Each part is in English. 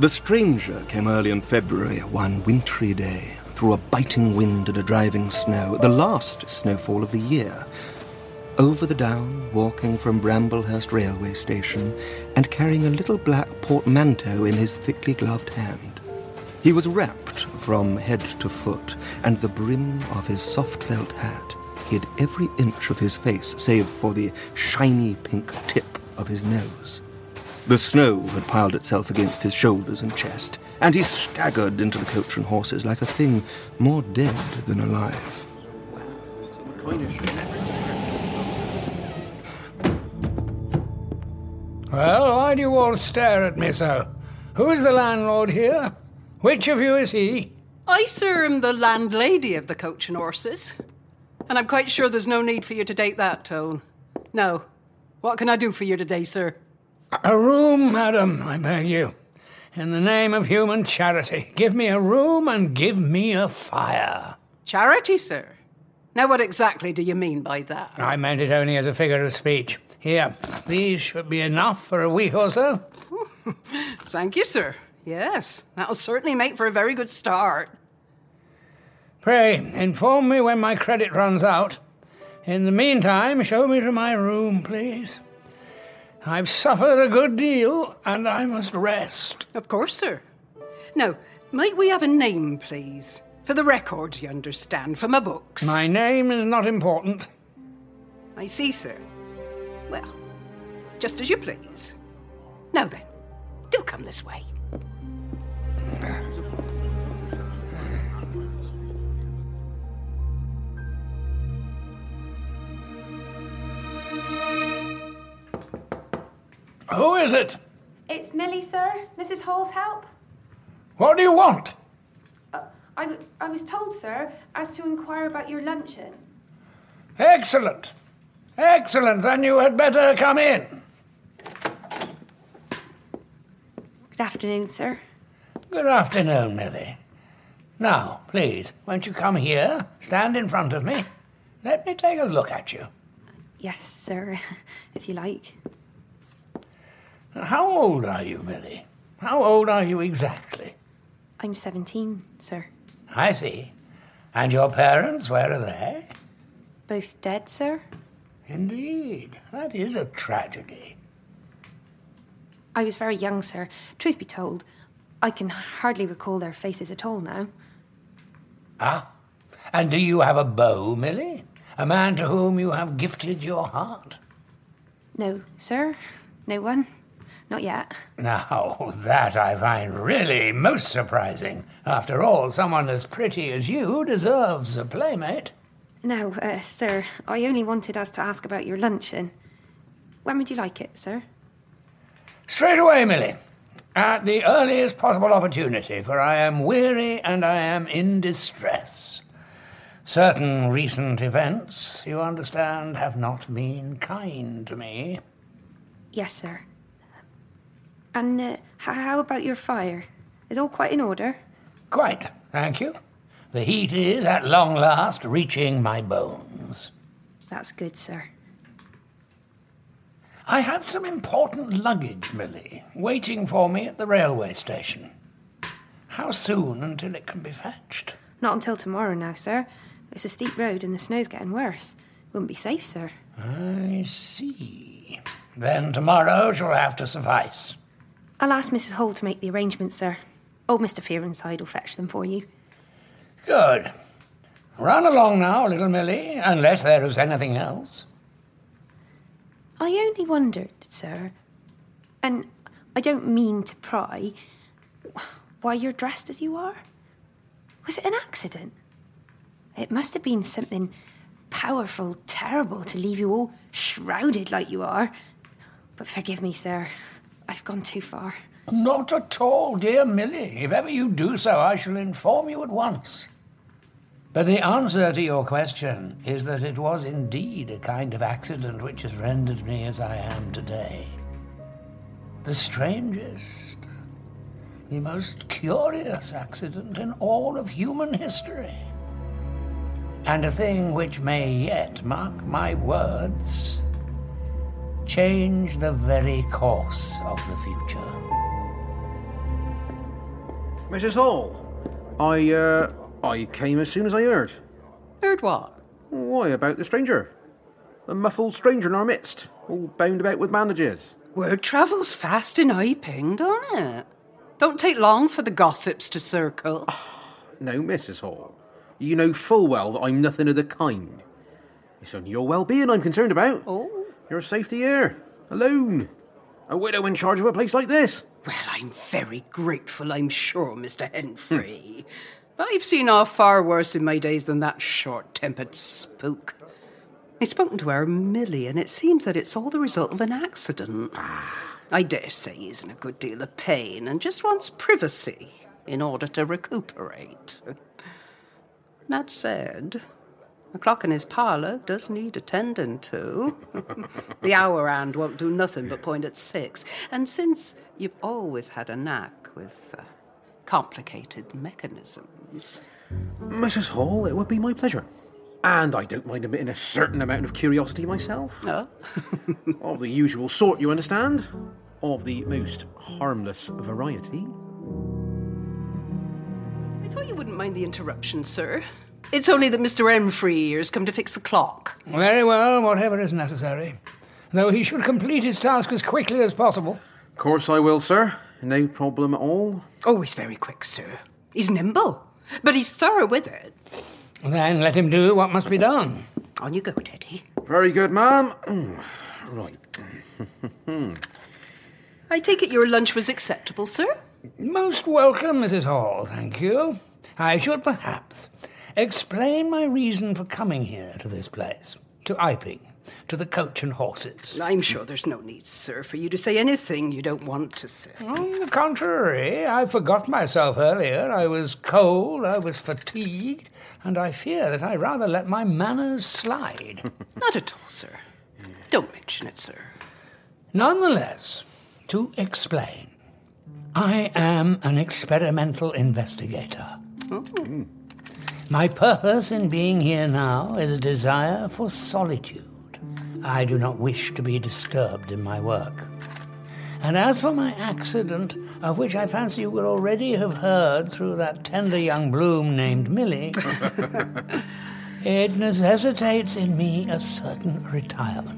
The stranger came early in February, one wintry day, through a biting wind and a driving snow, the last snowfall of the year. Over the down, walking from Bramblehurst railway station, and carrying a little black portmanteau in his thickly gloved hand. He was wrapped from head to foot, and the brim of his soft felt hat hid every inch of his face, save for the shiny pink tip of his nose. The snow had piled itself against his shoulders and chest, and he staggered into the coach and horses like a thing more dead than alive. Well, why do you all stare at me so? Who is the landlord here? Which of you is he? I, sir, am the landlady of the Coach and Horses. And I'm quite sure there's no need for you to take that tone. No. What can I do for you today, sir? A room, madam, I beg you. In the name of human charity, give me a room and give me a fire. Charity, sir? Now what exactly do you mean by that? I meant it only as a figure of speech. Here, these should be enough for a week or so. Thank you, sir. Yes, that'll certainly make for a very good start. Pray, inform me when my credit runs out. In the meantime, show me to my room, please. I've suffered a good deal, and I must rest. Of course, sir. Now, might we have a name, please? For the records, you understand, for my books. My name is not important. I see, sir. Well, just as you please. Now then, do come this way. Who is it? It's Millie, sir. Mrs. Hall's help. What do you want? I was told, sir, as to inquire about your luncheon. Excellent. Excellent. Then you had better come in. Good afternoon, sir. Good afternoon, Millie. Now, please, won't you come here, stand in front of me? Let me take a look at you. Yes, sir, if you like. How old are you, Millie? How old are you exactly? I'm 17, sir. I see. And your parents, where are they? Both dead, sir? Indeed. That is a tragedy. I was very young, sir. Truth be told, I can hardly recall their faces at all now. Ah, and do you have a beau, Millie? A man to whom you have gifted your heart? No, sir. No one. Not yet. Now, that I find really most surprising. After all, someone as pretty as you deserves a playmate. Now, sir, I only wanted us to ask about your luncheon. When would you like it, sir? Straight away, Millie. At the earliest possible opportunity, for I am weary and I am in distress. Certain recent events, you understand, have not been kind to me. Yes, sir. And how about your fire? Is all quite in order? Quite, thank you. The heat is, at long last, reaching my bones. That's good, sir. I have some important luggage, Millie, waiting for me at the railway station. How soon until it can be fetched? Not until tomorrow now, sir. It's a steep road and the snow's getting worse. Wouldn't be safe, sir. I see. Then tomorrow shall have to suffice. I'll ask Mrs. Hall to make the arrangements, sir. Old Mr. Fearenside will fetch them for you. Good. Run along now, little Millie, unless there is anything else. I only wondered, sir, and I don't mean to pry, why you're dressed as you are. Was it an accident? It must have been something powerful, terrible to leave you all shrouded like you are. But forgive me, sir. I've gone too far. Not at all, dear Millie. If ever you do so, I shall inform you at once. But the answer to your question is that it was indeed a kind of accident which has rendered me as I am today. The strangest, the most curious accident in all of human history. And a thing which may yet, mark my words, change the very course of the future. Mrs. Hall, I came as soon as I heard. Heard what? Why, about the stranger. A muffled stranger in our midst, all bound about with bandages. Word travels fast in Iping, don't it? Don't take long for the gossips to circle. No, Mrs. Hall. You know full well that I'm nothing of the kind. It's only your well-being I'm concerned about. Oh? Your safety here, alone. A widow in charge of a place like this. Well, I'm very grateful, I'm sure, Mr. Henfrey. But I've seen off far worse in my days than that short-tempered spook. I've spoken to our Millie, and it seems that it's all the result of an accident. I dare say he's in a good deal of pain and just wants privacy in order to recuperate. That said, the clock in his parlour does need attending to. The hour hand won't do nothing but point at 6. And since you've always had a knack with complicated mechanisms... Mrs. Hall, it would be my pleasure. And I don't mind admitting a certain amount of curiosity myself. Oh? Of the usual sort, you understand? Of the most harmless variety. I thought you wouldn't mind the interruption, sir. It's only that Mr. Henfrey has come to fix the clock. Very well, whatever is necessary. Though he should complete his task as quickly as possible. Of course I will, sir. No problem at all. Oh, he's very quick, sir. He's nimble, but he's thorough with it. Then let him do what must be done. On you go, Teddy. Very good, ma'am. Right. I take it your lunch was acceptable, sir? Most welcome, Mrs. Hall, thank you. I should perhaps explain my reason for coming here to this place, to Iping, to the Coach and Horses. I'm sure there's no need, sir, for you to say anything you don't want to say. On the contrary, I forgot myself earlier. I was cold, I was fatigued, and I fear that I rather let my manners slide. Not at all, sir. Don't mention it, sir. Nonetheless, to explain, I am an experimental investigator. Oh. My purpose in being here now is a desire for solitude. I do not wish to be disturbed in my work. And as for my accident, of which I fancy you will already have heard through that tender young bloom named Millie, it necessitates in me a certain retirement.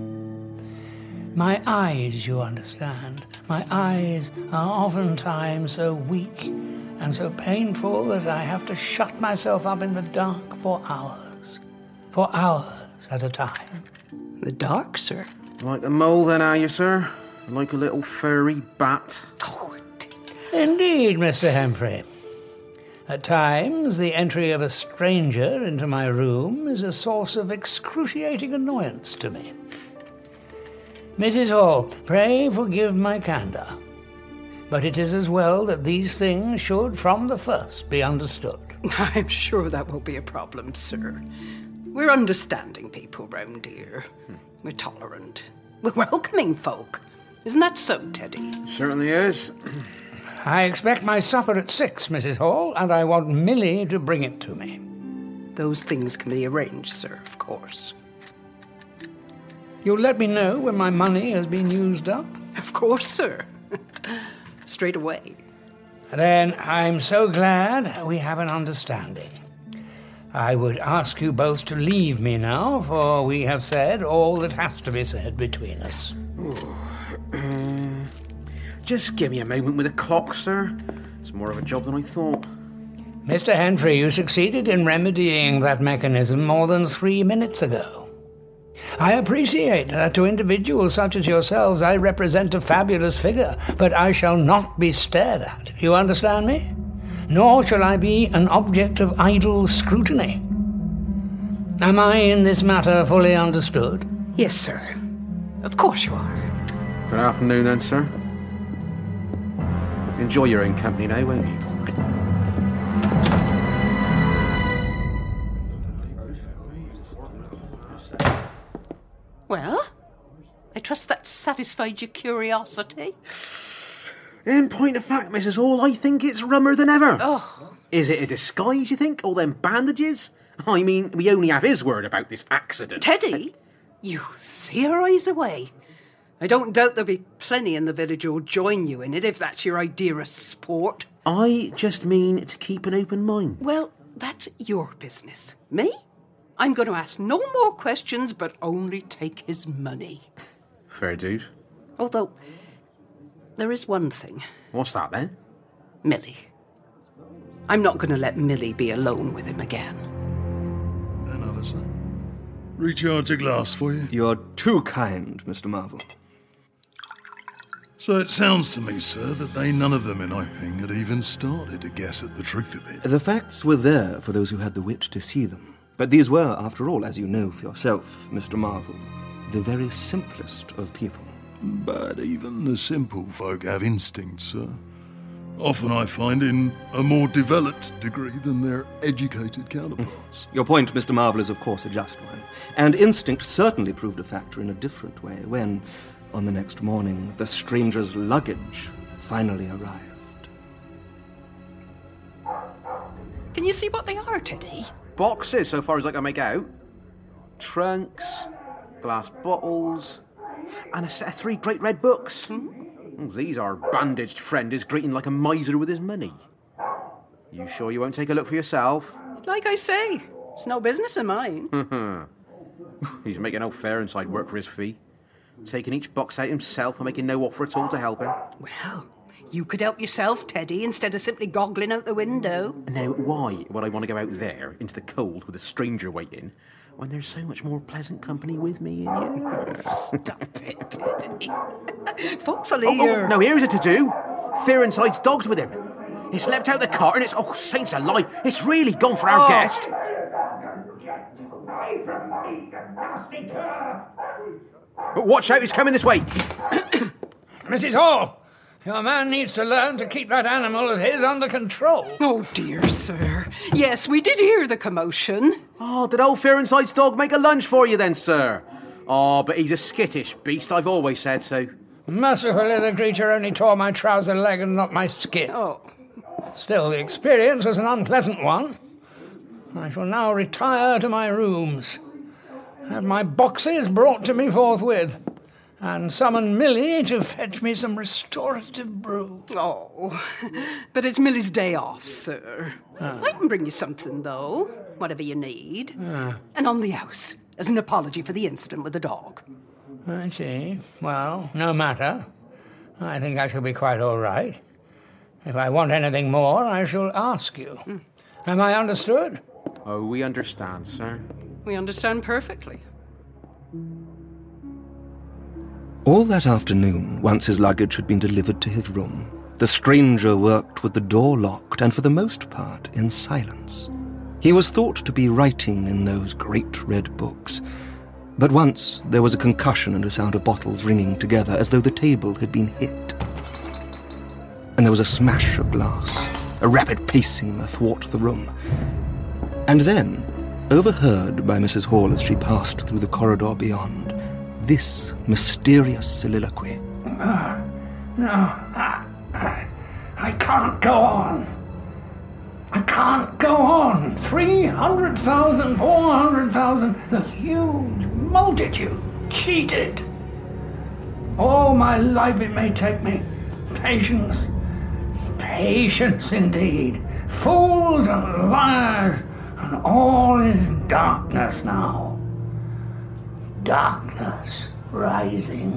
My eyes, you understand, my eyes are oftentimes so weak and so painful that I have to shut myself up in the dark for hours at a time. The dark, sir? Like a mole then, are you, sir? Like a little furry bat? Oh, Indeed, Mr. Henfrey. At times, the entry of a stranger into my room is a source of excruciating annoyance to me. Mrs. Hall, pray forgive my candour, but it is as well that these things should from the first be understood. I'm sure that won't be a problem, sir. We're understanding people round here. We're tolerant. We're welcoming folk. Isn't that so, Teddy? Certainly is. I expect my supper at 6, Mrs. Hall, and I want Millie to bring it to me. Those things can be arranged, sir, of course. You'll let me know when my money has been used up? Of course, sir. Straight away. Then I'm so glad we have an understanding. I would ask you both to leave me now, for we have said all that has to be said between us. Just give me a moment with the clock, sir. It's more of a job than I thought. Mr. Henfrey, you succeeded in remedying that mechanism more than 3 minutes ago. I appreciate that to individuals such as yourselves I represent a fabulous figure, but I shall not be stared at. You understand me? Nor shall I be an object of idle scrutiny. Am I in this matter fully understood? Yes, sir. Of course you are. Good afternoon then, sir. Enjoy your own company now, won't you? Well, I trust that satisfied your curiosity. In point of fact, Mrs. Hall, I think it's rummer than ever. Oh. Is it a disguise, you think? All them bandages? I mean, we only have his word about this accident. Teddy, you theorise away. I don't doubt there'll be plenty in the village who'll join you in it if that's your idea of sport. I just mean to keep an open mind. Well, that's your business. Me? I'm going to ask no more questions, but only take his money. Fair dude. Although, there is one thing. What's that then? Millie. I'm not going to let Millie be alone with him again. Another, sir. Recharge a glass for you. You're too kind, Mr. Marvel. So it sounds to me, sir, that none of them in Iping had even started to guess at the truth of it. The facts were there for those who had the wit to see them. But these were, after all, as you know for yourself, Mr. Marvel, the very simplest of people. But even the simple folk have instincts, sir. Often I find in a more developed degree than their educated counterparts. Your point, Mr. Marvel, is of course a just one. And instinct certainly proved a factor in a different way when, on the next morning, the stranger's luggage finally arrived. Can you see what they are, Teddy? Boxes, so far as I can make out. Trunks, glass bottles, and a set of 3 great red books. These our bandaged friend is greeting like a miser with his money. You sure you won't take a look for yourself? Like I say, it's no business of mine. He's making old Fairenside work for his fee. Taking each box out himself and making no offer at all to help him. Well, you could help yourself, Teddy, instead of simply goggling out the window. Now, why would I want to go out there into the cold with a stranger waiting when there's so much more pleasant company with me and you? Stop it, Teddy. Folks will hear. Oh, no, here's a to-do. Farenside's dog's with him. It's leapt out the cart and it's, oh, saints alive, it's really gone for our guest. But watch out, he's coming this way. Mrs. Hall, your man needs to learn to keep that animal of his under control. Oh, dear, sir. Yes, we did hear the commotion. Oh, did old Farenside's dog make a lunge for you then, sir? Oh, but he's a skittish beast, I've always said so. Mercifully, the creature only tore my trouser leg and not my skin. Oh. Still, the experience was an unpleasant one. I shall now retire to my rooms, have my boxes brought to me forthwith, and summon Millie to fetch me some restorative brew. Oh, but it's Millie's day off, sir. I can bring you something, though, whatever you need. And on the house, as an apology for the incident with the dog. I see. Well, no matter. I think I shall be quite all right. If I want anything more, I shall ask you. Am I understood? Oh, we understand, sir. We understand perfectly. All that afternoon, once his luggage had been delivered to his room, the stranger worked with the door locked and for the most part in silence. He was thought to be writing in those great red books. But once there was a concussion and a sound of bottles ringing together as though the table had been hit. And there was a smash of glass, a rapid pacing athwart the room. And then, overheard by Mrs. Hall as she passed through the corridor beyond, this mysterious soliloquy. I can't go on. I can't go on. 300,000, 400,000, the huge multitude cheated. All my life it may take me. Patience. Patience indeed. Fools and liars, and all is darkness now. Darkness rising.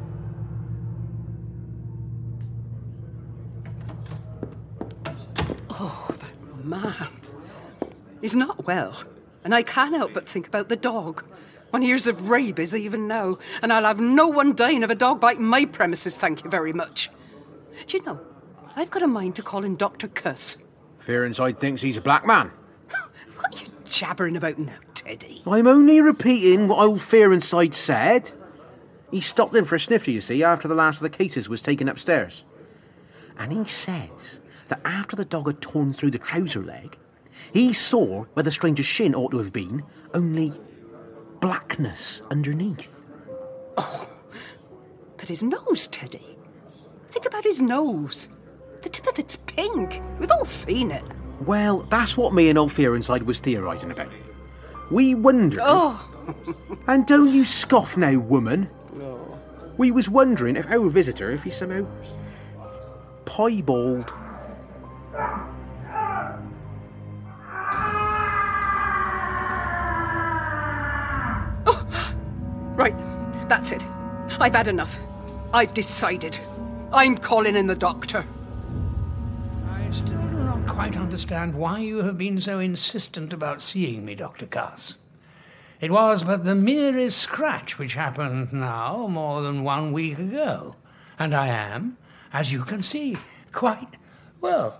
Oh, that man. He's not well, and I can't help but think about the dog. On years of rabies even now, and I'll have no one dying of a dog bite in my premises, thank you very much. Do you know, I've got a mind to call in Dr. Cuss. Fairenside thinks he's a black man. What are you jabbering about now, Teddy? I'm only repeating what old Fairenside said. He stopped in for a snifter, you see, after the last of the cases was taken upstairs. And he says that after the dog had torn through the trouser leg, he saw where the stranger's shin ought to have been, only blackness underneath. Oh, but his nose, Teddy. Think about his nose. The tip of it's pink. We've all seen it. Well, that's what me and old Fairenside was theorising about. We wonder... Oh. And don't you scoff now, woman. We was wondering if our visitor, if he's somehow piebald. Right, that's it. I've had enough. I've decided. I'm calling in the doctor. I still do not quite understand why you have been so insistent about seeing me, Dr. Cuss. It was but the merest scratch which happened now more than 1 week ago, and I am, as you can see, quite well.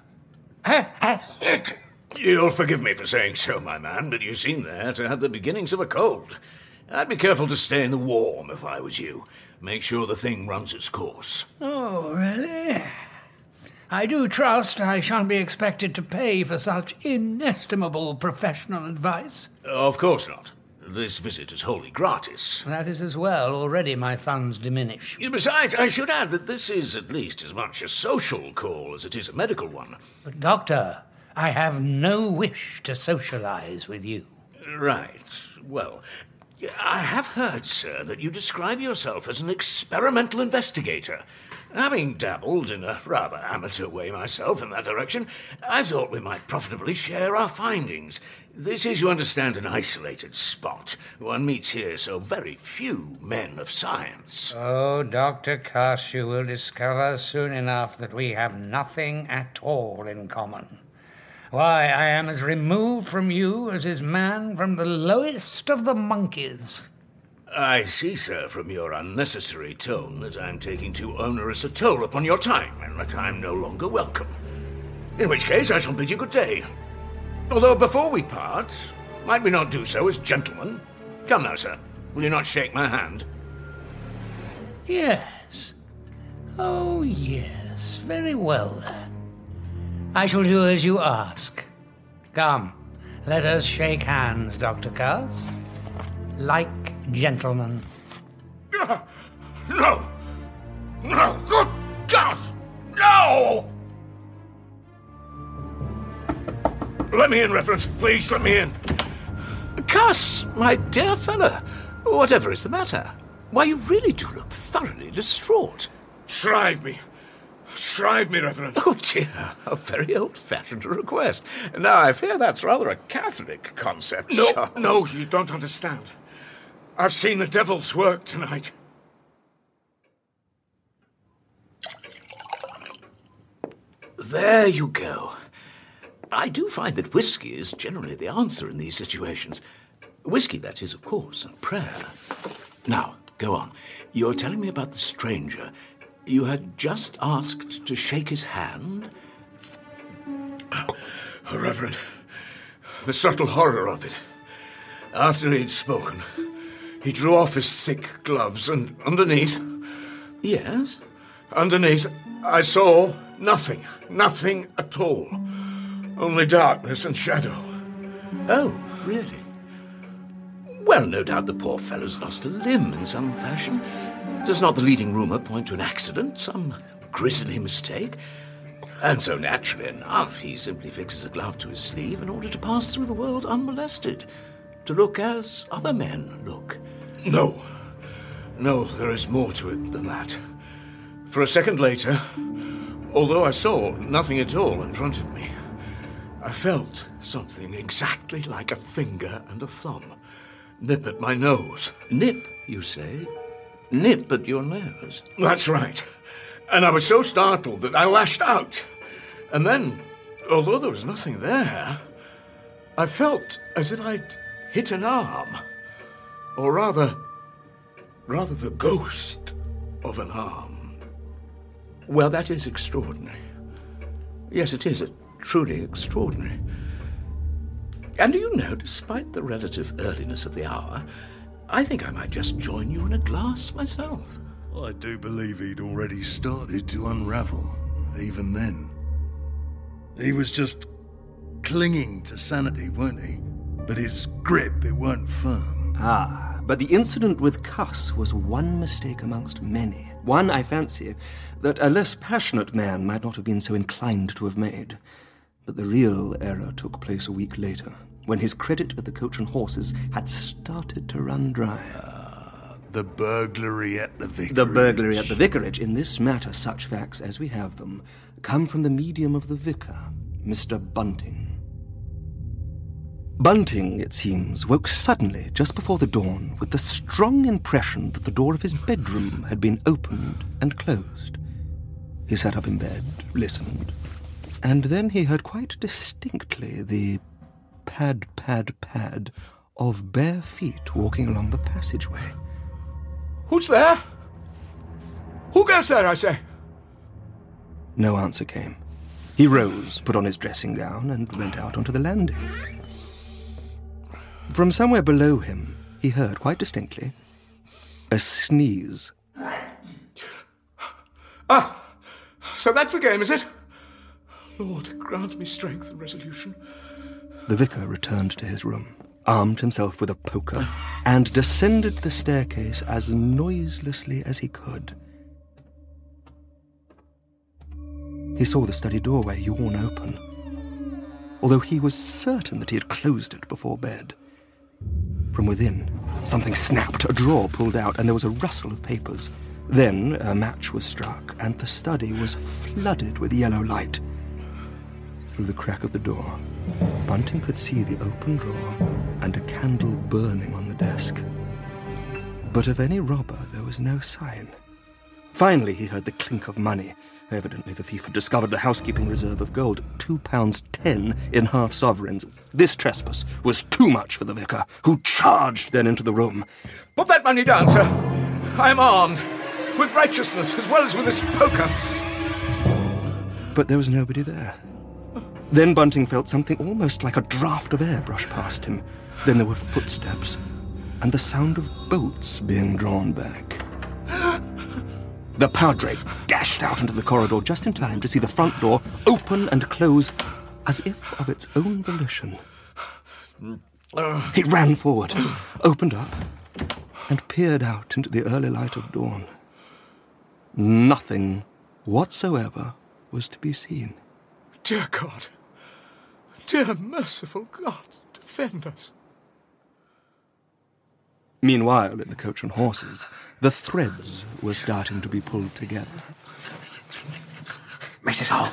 You'll forgive me for saying so, my man, but you seem there to have the beginnings of a cold. I'd be careful to stay in the warm if I was you. Make sure the thing runs its course. Oh, really? I do trust I shan't be expected to pay for such inestimable professional advice. Of course not. This visit is wholly gratis. That is as well. Already my funds diminish. Besides, I should add that this is at least as much a social call as it is a medical one. But, Doctor, I have no wish to socialize with you. Right. Well, I have heard, sir, that you describe yourself as an experimental investigator. Having dabbled in a rather amateur way myself in that direction, I thought we might profitably share our findings. This is, you understand, an isolated spot. One meets here so very few men of science. Oh, Dr. Cuss, you will discover soon enough that we have nothing at all in common. Why, I am as removed from you as is man from the lowest of the monkeys. I see, sir, from your unnecessary tone that I'm taking too onerous a toll upon your time, and that I'm no longer welcome. In which case, I shall bid you good day. Although, before we part, might we not do so as gentlemen? Come now, sir. Will you not shake my hand? Yes. Oh, yes. Very well, then. I shall do as you ask. Come, let us shake hands, Dr. Cuss. Like gentlemen. No! No! Good God! No! Let me in, Reverend. Please, let me in. Cuss, my dear fellow. Whatever is the matter? Why, you really do look thoroughly distraught. Shrive me. Shrive me, Reverend. Oh, dear. A very old-fashioned request. Now, I fear that's rather a Catholic concept. No, you don't understand. I've seen the devil's work tonight. There you go. I do find that whiskey is generally the answer in these situations. Whiskey, that is, of course, and prayer. Now, go on. You're telling me about the stranger. You had just asked to shake his hand? Oh, Reverend, the subtle horror of it. After he'd spoken, he drew off his thick gloves, and underneath... Yes? Underneath, I saw nothing. Nothing at all. Only darkness and shadow. Oh, really? Well, no doubt the poor fellow's lost a limb in some fashion. Does not the leading rumour point to an accident, some grisly mistake? And so, naturally enough, he simply fixes a glove to his sleeve in order to pass through the world unmolested, to look as other men look. No, there is more to it than that. For a second later, although I saw nothing at all in front of me, I felt something exactly like a finger and a thumb nip at my nose. Nip, you say? Nip at your nose? That's right. And I was so startled that I lashed out. And then, although there was nothing there, I felt as if I'd hit an arm. Or rather the ghost of an arm. Well, that is extraordinary. Yes, it is truly extraordinary. And do you know, despite the relative earliness of the hour, I think I might just join you in a glass myself. I do believe he'd already started to unravel, even then. He was just clinging to sanity, weren't he? But his grip, it weren't firm. Ah, but the incident with Cuss was one mistake amongst many. One, I fancy, that a less passionate man might not have been so inclined to have made. But the real error took place a week later, when his credit at the Coach and Horses had started to run dry. the burglary at the vicarage. The burglary at the vicarage. In this matter, such facts as we have them come from the medium of the vicar, Mr. Bunting. Bunting, it seems, woke suddenly just before the dawn with the strong impression that the door of his bedroom had been opened and closed. He sat up in bed, listened, and then he heard quite distinctly the pad, pad, pad of bare feet walking along the passageway. Who's there? Who goes there, I say? No answer came. He rose, put on his dressing gown, and went out onto the landing. From somewhere below him, he heard quite distinctly a sneeze. Ah, so that's the game, is it? Lord, grant me strength and resolution. The vicar returned to his room, armed himself with a poker, and descended the staircase as noiselessly as he could. He saw the study doorway yawn open, although he was certain that he had closed it before bed. From within, something snapped, a drawer pulled out, and there was a rustle of papers. Then a match was struck, and the study was flooded with yellow light. Through the crack of the door, Bunting could see the open drawer and a candle burning on the desk. But of any robber there was no sign. Finally he heard the clink of money. Evidently the thief had discovered the housekeeping reserve of gold, £2.10 in half-sovereigns. This trespass was too much for the vicar, who charged then into the room. Put that money down, sir. I am armed, with righteousness as well as with this poker. But there was nobody there. Then Bunting felt something almost like a draught of air brush past him. Then there were footsteps, and the sound of bolts being drawn back. The Padre dashed out into the corridor just in time to see the front door open and close as if of its own volition. He ran forward, opened up, and peered out into the early light of dawn. Nothing whatsoever was to be seen. Dear God, dear merciful God, defend us. Meanwhile, in the Coach and Horses, the threads were starting to be pulled together. Mrs. Hall.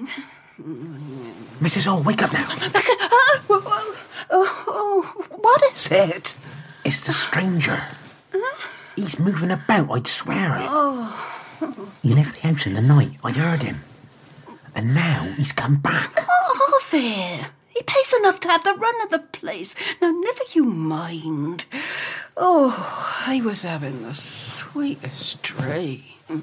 Mrs. Hall, wake up now. What is it? It's the stranger. He's moving about, I'd swear it. He left the house in the night, I heard him. And now he's come back. Harvey, he pays enough to have the run of the place. Now, never you mind. Oh, I was having the sweetest dream.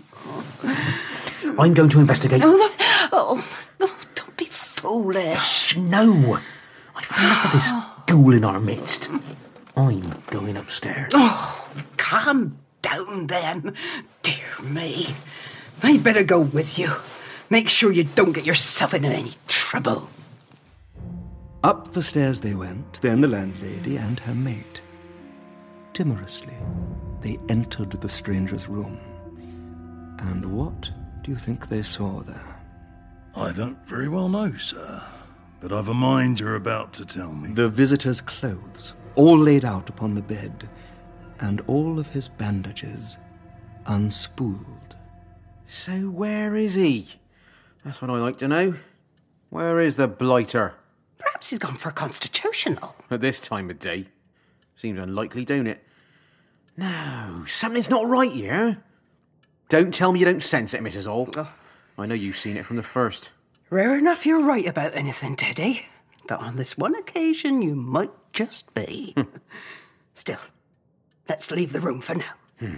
I'm going to investigate. Oh, don't be foolish. No, I've had enough of this ghoul in our midst. I'm going upstairs. Oh, calm down then. Dear me. I'd better go with you. Make sure you don't get yourself into any trouble. Up the stairs they went, then the landlady and her maid. Timorously, they entered the stranger's room. And what do you think they saw there? I don't very well know, sir, but I've a mind you're about to tell me. The visitor's clothes, all laid out upon the bed, and all of his bandages unspooled. So where is he? That's what I like to know. Where is the blighter? Perhaps he's gone for a constitutional. At this time of day. Seems unlikely, don't it? No, something's not right here. Don't tell me you don't sense it, Mrs. Hall. I know you've seen it from the first. Rare enough you're right about anything, Teddy. But on this one occasion, you might just be. Still, let's leave the room for now.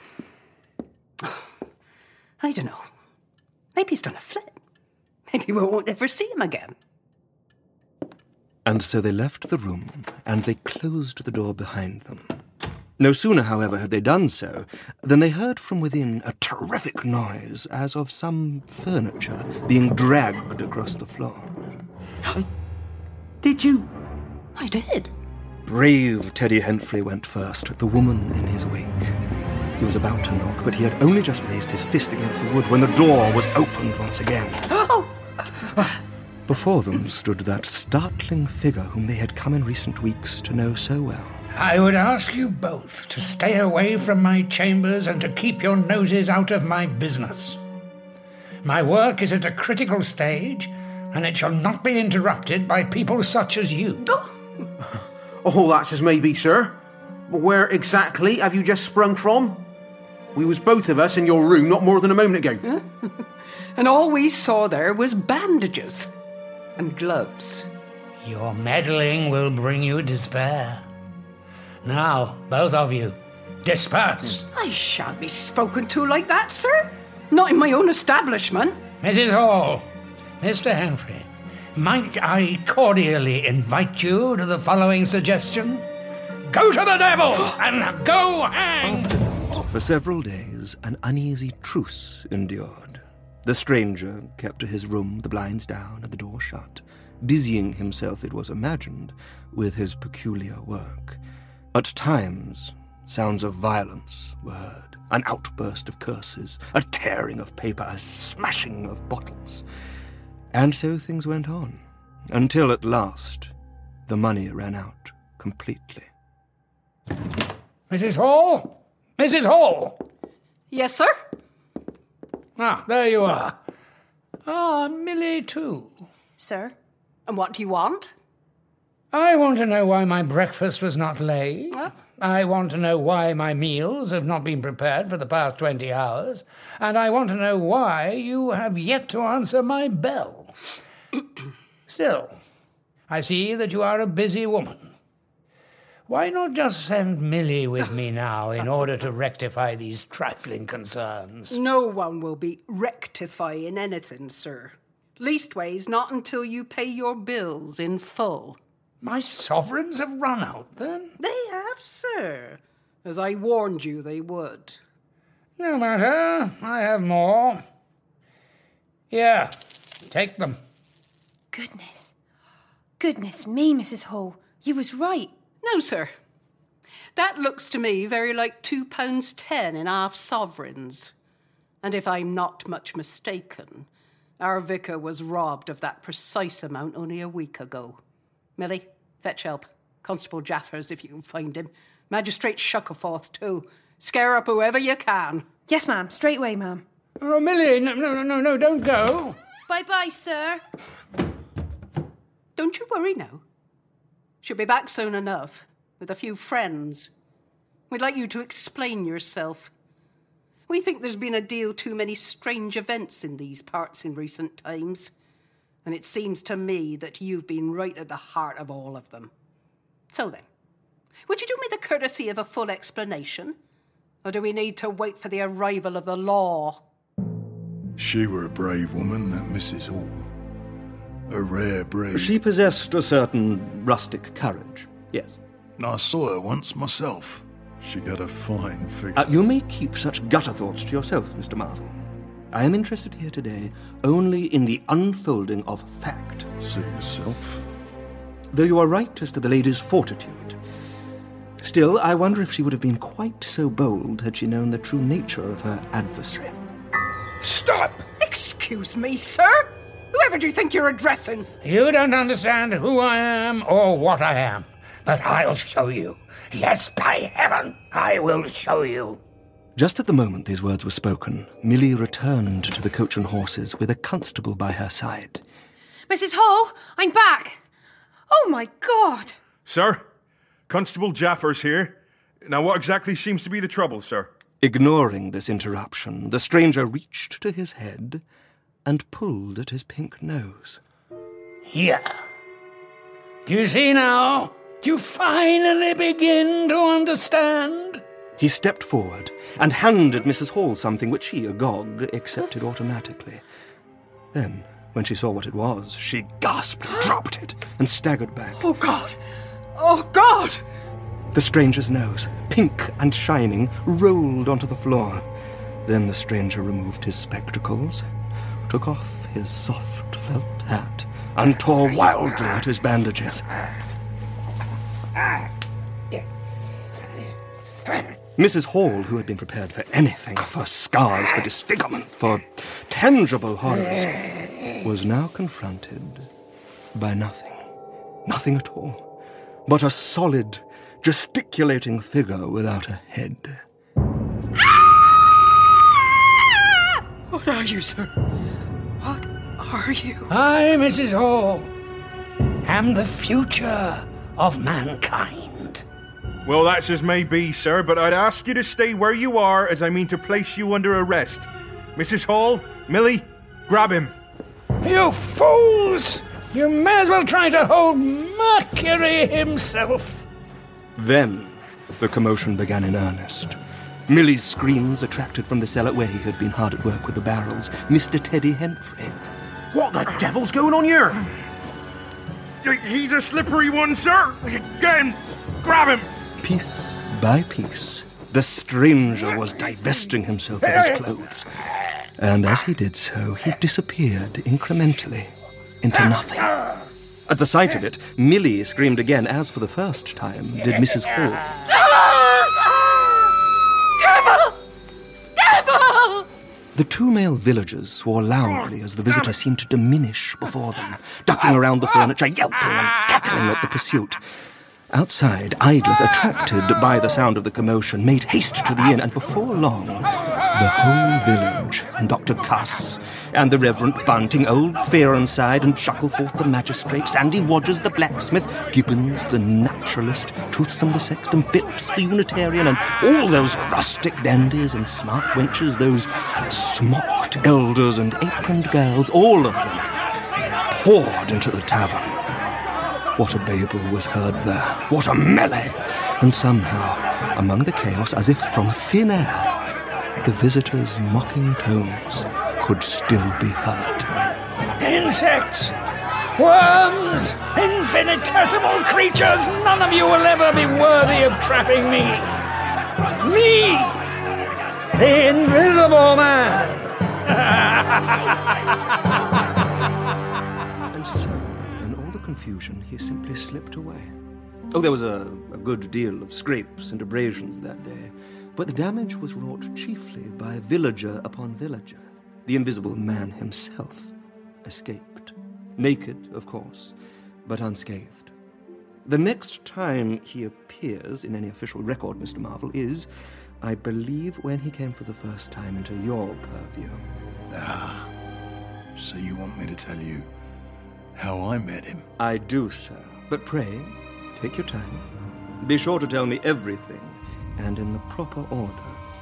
I don't know. Maybe he's done a flip. Maybe we won't ever see him again. And so they left the room, and they closed the door behind them. No sooner, however, had they done so, than they heard from within a terrific noise, as of some furniture being dragged across the floor. Did you? I did. Brave Teddy Henfrey went first, the woman in his wake. He was about to knock, but he had only just raised his fist against the wood when the door was opened once again. Oh! Before them stood that startling figure whom they had come in recent weeks to know so well. I would ask you both to stay away from my chambers and to keep your noses out of my business. My work is at a critical stage, and it shall not be interrupted by people such as you. Oh, that's as may be, sir. But where exactly have you just sprung from? We was both of us in your room not more than a moment ago. And all we saw there was bandages and gloves. Your meddling will bring you despair. Now, both of you, disperse. I shan't be spoken to like that, sir. Not in my own establishment. Mrs. Hall, Mr. Henfrey, might I cordially invite you to the following suggestion? Go to the devil and go hang! For several days, an uneasy truce endured. The stranger kept to his room, the blinds down and the door shut, busying himself, it was imagined, with his peculiar work. At times, sounds of violence were heard, an outburst of curses, a tearing of paper, a smashing of bottles. And so things went on, until at last the money ran out completely. Mrs. Hall? Mrs. Hall! Yes, sir? Ah, there you are. Ah, Millie too. Sir? And what do you want? I want to know why my breakfast was not laid. Huh? I want to know why my meals have not been prepared for the past 20 hours. And I want to know why you have yet to answer my bell. Still, I see that you are a busy woman. Why not just send Millie with me now in order to rectify these trifling concerns? No one will be rectifying anything, sir. Leastways, not until you pay your bills in full. My sovereigns have run out, then? They have, sir. As I warned you they would. No matter, I have more. Here, take them. Goodness me, Mrs. Hall. You was right. No, sir. That looks to me very like £2.10 in half sovereigns. And if I'm not much mistaken, our vicar was robbed of that precise amount only a week ago. Millie, fetch help. Constable Jaffers, if you can find him. Magistrate Shuckleforth, too. Scare up whoever you can. Yes, ma'am. Straight away, ma'am. Oh, Millie, no, don't go. Bye-bye, sir. Don't you worry now. She'll be back soon enough, with a few friends. We'd like you to explain yourself. We think there's been a deal too many strange events in these parts in recent times, and it seems to me that you've been right at the heart of all of them. So then, would you do me the courtesy of a full explanation? Or do we need to wait for the arrival of the law? She were a brave woman, that Mrs. Hall. A rare breed. She possessed a certain rustic courage, yes. I saw her once myself. She got a fine figure. You may keep such gutter thoughts to yourself, Mr. Marvel. I am interested here today only in the unfolding of fact. Suit yourself. Though you are right as to the lady's fortitude. Still, I wonder if she would have been quite so bold had she known the true nature of her adversary. Stop! Excuse me, sir? Whoever do you think you're addressing? You don't understand who I am or what I am, but I'll show you. Yes, by heaven, I will show you. Just at the moment these words were spoken, Millie returned to the Coach and Horses with a constable by her side. Mrs. Hall, I'm back. Oh, my God. Sir, Constable Jaffers here. Now, what exactly seems to be the trouble, sir? Ignoring this interruption, the stranger reached to his head and pulled at his pink nose. Here. Do you see now? Do you finally begin to understand? He stepped forward and handed Mrs. Hall something which she, agog, accepted automatically. Then, when she saw what it was, she gasped, dropped it, and staggered back. Oh, God! Oh, God! The stranger's nose, pink and shining, rolled onto the floor. Then the stranger removed his spectacles, took off his soft felt hat, and tore wildly at his bandages. Mrs. Hall, who had been prepared for anything, for scars, for disfigurement, for tangible horrors, was now confronted by nothing. Nothing at all, but a solid, gesticulating figure without a head. What are you, sir? What are you? I, Mrs. Hall, am the future of mankind. Well, that's as may be, sir, but I'd ask you to stay where you are, as I mean to place you under arrest. Mrs. Hall, Millie, grab him. You fools! You may as well try to hold Mercury himself. Then the commotion began in earnest. Millie's screams attracted from the cellar where he had been hard at work with the barrels Mr. Teddy Henfrey. What the devil's going on here? He's a slippery one, sir. Get him. Grab him. Piece by piece, the stranger was divesting himself of his clothes. And as he did so, he disappeared incrementally into nothing. At the sight of it, Millie screamed again, as for the first time did Mrs. Hall. Devil! Devil! The two male villagers swore loudly as the visitor seemed to diminish before them, ducking around the furniture, yelping and cackling at the pursuit. Outside, idlers, attracted by the sound of the commotion, made haste to the inn, and before long, the whole village, and Dr. Cuss, and the Reverend Bunting, old Fearnside and Shuckleforth the magistrate, Sandy Wodgers the blacksmith, Gibbons the naturalist, Toothsome the sexton, Phipps the Unitarian, and all those rustic dandies and smart wenches, those smocked elders and aproned girls, all of them poured into the tavern. What a babel was heard there, what a melee! And somehow, among the chaos, as if from thin air, the visitors' mocking tones could still be heard. Insects! Worms! Infinitesimal creatures! None of you will ever be worthy of trapping me! Me! The Invisible Man! And so, in all the confusion, he simply slipped away. Oh, there was a good deal of scrapes and abrasions that day, but the damage was wrought chiefly by villager upon villager. The Invisible Man himself escaped. Naked, of course, but unscathed. The next time he appears in any official record, Mr. Marvel, is, I believe, when he came for the first time into your purview. Ah, so you want me to tell you how I met him? I do, sir. But pray, take your time. Be sure to tell me everything, and in the proper order.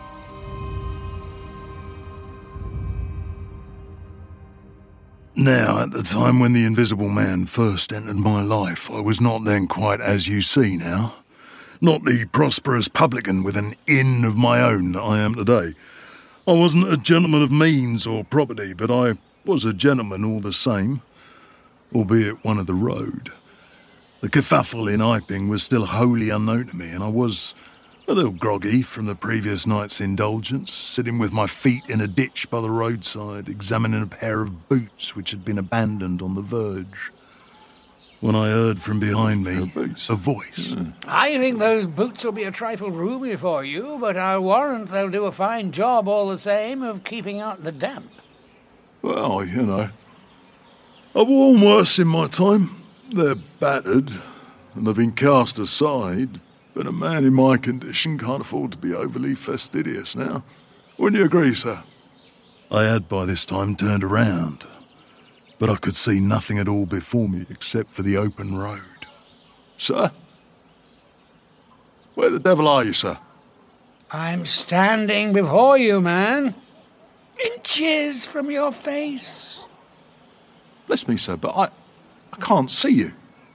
Now, at the time when the Invisible Man first entered my life, I was not then quite as you see now. Not the prosperous publican with an inn of my own that I am today. I wasn't a gentleman of means or property, but I was a gentleman all the same, albeit one of the road. The kerfuffle in Iping was still wholly unknown to me, and I was a little groggy from the previous night's indulgence, sitting with my feet in a ditch by the roadside, examining a pair of boots which had been abandoned on the verge, when I heard from behind me a voice. I think those boots will be a trifle roomy for you, but I'll warrant they'll do a fine job all the same of keeping out the damp. Well, you know, I've worn worse in my time. They're battered, and they've been cast aside, but a man in my condition can't afford to be overly fastidious now. Wouldn't you agree, sir? I had by this time turned around, but I could see nothing at all before me except for the open road. Sir? Where the devil are you, sir? I'm standing before you, man. Inches from your face. Bless me, sir, but I can't see you.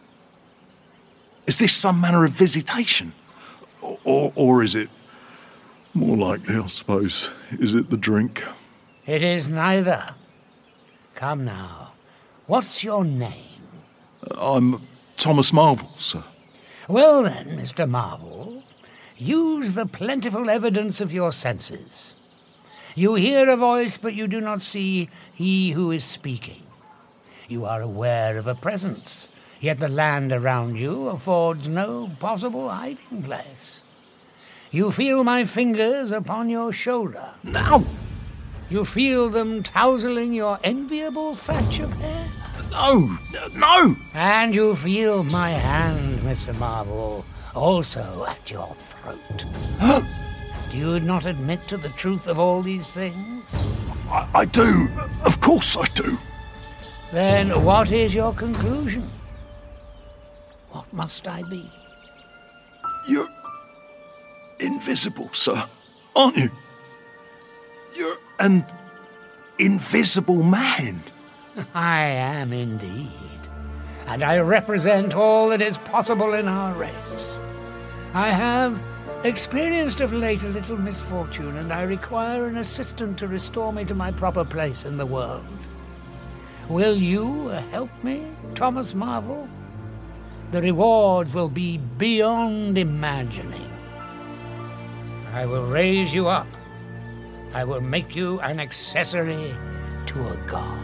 Is this some manner of visitation? Or is it more likely, I suppose, is it the drink? It is neither. Come now. What's your name? I'm Thomas Marvel, sir. Well then, Mr. Marvel, use the plentiful evidence of your senses. You hear a voice, but you do not see he who is speaking. You are aware of a presence, yet the land around you affords no possible hiding place. You feel my fingers upon your shoulder. Now! You feel them tousling your enviable thatch of hair. No! No! And you feel my hand, Mr. Marvel, also at your throat. Do you not admit to the truth of all these things? I do. Of course I do. Then what is your conclusion? What must I be? You're invisible, sir, aren't you? You're an invisible man. I am indeed. And I represent all that is possible in our race. I have experienced of late a little misfortune, and I require an assistant to restore me to my proper place in the world. Will you help me, Thomas Marvel? The rewards will be beyond imagining. I will raise you up. I will make you an accessory to a god.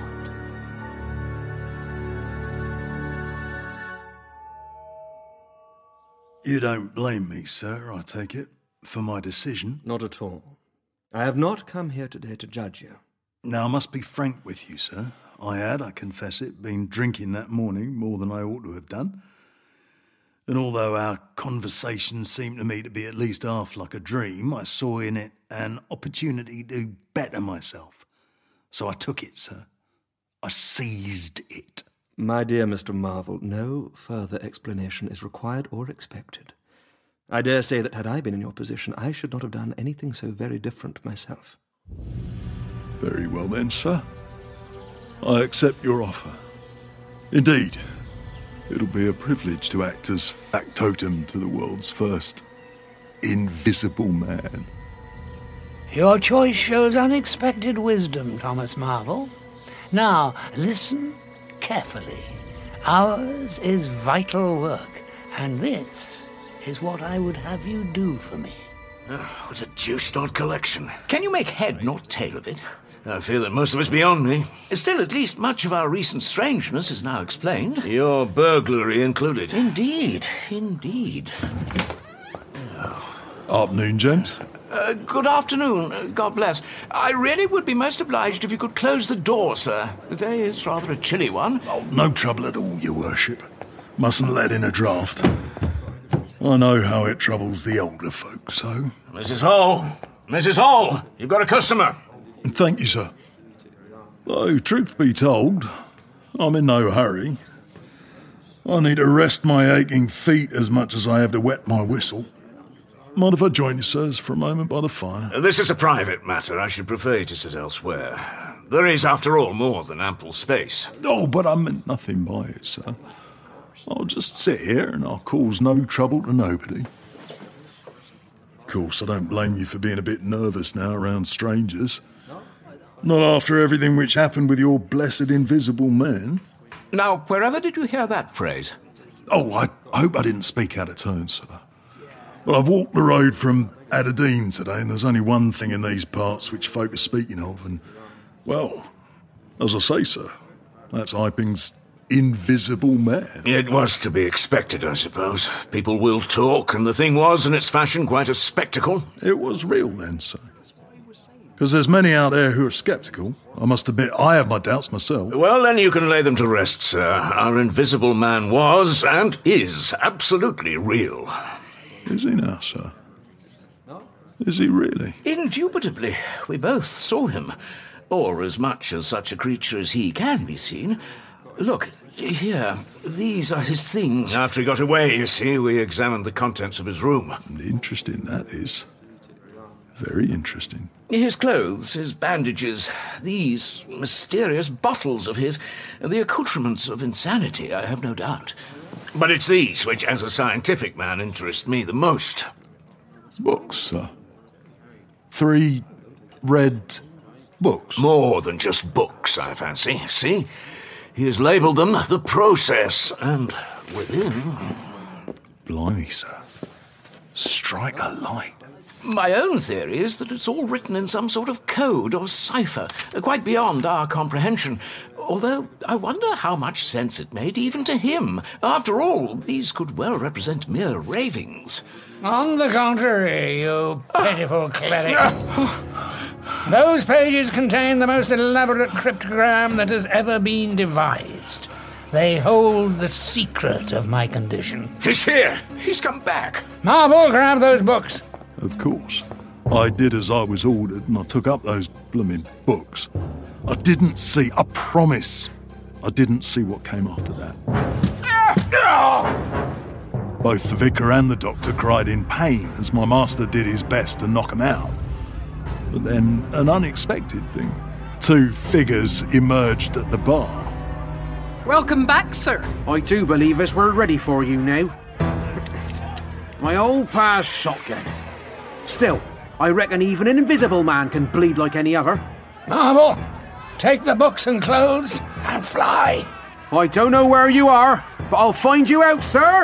You don't blame me, sir, I take it, for my decision? Not at all. I have not come here today to judge you. Now, I must be frank with you, sir. I had, I confess it, been drinking that morning more than I ought to have done. And although our conversation seemed to me to be at least half like a dream, I saw in it an opportunity to better myself. So I took it, sir. I seized it. My dear Mr. Marvel, no further explanation is required or expected. I dare say that had I been in your position, I should not have done anything so very different myself. Very well then, sir. I accept your offer. Indeed, it'll be a privilege to act as factotum to the world's first invisible man. Your choice shows unexpected wisdom, Thomas Marvel. Now, listen carefully. Ours is vital work, and this is what I would have you do for me. What a deuced odd collection. Can you make head, not tail of it? I fear that most of it's beyond me. Still, at least much of our recent strangeness is now explained. Your burglary included. Indeed. Afternoon, gents. Good afternoon. God bless. I really would be most obliged if you could close the door, sir. The day is rather a chilly one. Oh, no trouble at all, your worship. Mustn't let in a draught. I know how it troubles the older folk, so... Mrs. Hall, you've got a customer. Thank you, sir. Though, truth be told, I'm in no hurry. I need to rest my aching feet as much as I have to wet my whistle. Mind if I join you, sirs, for a moment by the fire? This is a private matter. I should prefer you to sit elsewhere. There is, after all, more than ample space. Oh, but I meant nothing by it, sir. I'll just sit here and I'll cause no trouble to nobody. Of course, I don't blame you for being a bit nervous now around strangers. Not after everything which happened with your blessed invisible man. Now, wherever did you hear that phrase? Oh, I hope I didn't speak out of turn, sir. Well, I've walked the road from Aberdeen today, and there's only one thing in these parts which folk are speaking of, and, well, as I say, sir, that's Iping's invisible man. It was to be expected, I suppose. People will talk, and the thing was, in its fashion, quite a spectacle. It was real then, sir. Because there's many out there who are sceptical. I must admit, I have my doubts myself. Well, then you can lay them to rest, sir. Our invisible man was, and is, absolutely real. Is he now, sir? Is he really? Indubitably. We both saw him. Or as much as such a creature as he can be seen. Look, here, these are his things. After he got away, you see, we examined the contents of his room. Interesting, that is. Very interesting. His clothes, his bandages, these mysterious bottles of his, the accoutrements of insanity, I have no doubt. But it's these which, as a scientific man, interest me the most. Books, sir. 3 red books. More than just books, I fancy. See? He has labelled them The Process, and within... Blimey, sir. Strike a light. My own theory is that it's all written in some sort of code or cipher, quite beyond our comprehension. Although I wonder how much sense it made even to him. After all, these could well represent mere ravings. On the contrary, you pitiful cleric. Those pages contain the most elaborate cryptogram that has ever been devised. They hold the secret of my condition. He's here! He's come back! Marvel, grab those books. Of course. I did as I was ordered, and I took up those blooming books. I didn't see, I promise, I didn't see what came after that. Both the vicar and the doctor cried in pain as my master did his best to knock him out. But then an unexpected thing. 2 figures emerged at the bar. Welcome back, sir. I do believe us we're ready for you now. My old pa's shotgun. Still, I reckon even an invisible man can bleed like any other. Marvel, take the books and clothes and fly. I don't know where you are, but I'll find you out, sir.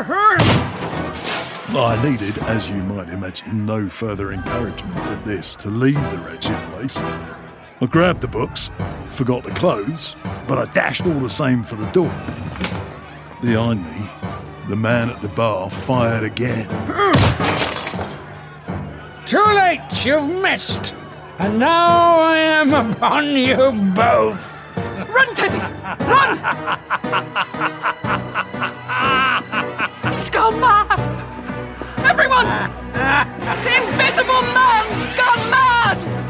I needed, as you might imagine, no further encouragement than this to leave the wretched place. I grabbed the books, forgot the clothes, but I dashed all the same for the door. Behind me, the man at the bar fired again. Too late, you've missed. And now I am upon you both. Run, Teddy! Run! He's gone mad! Everyone! The invisible man's gone mad!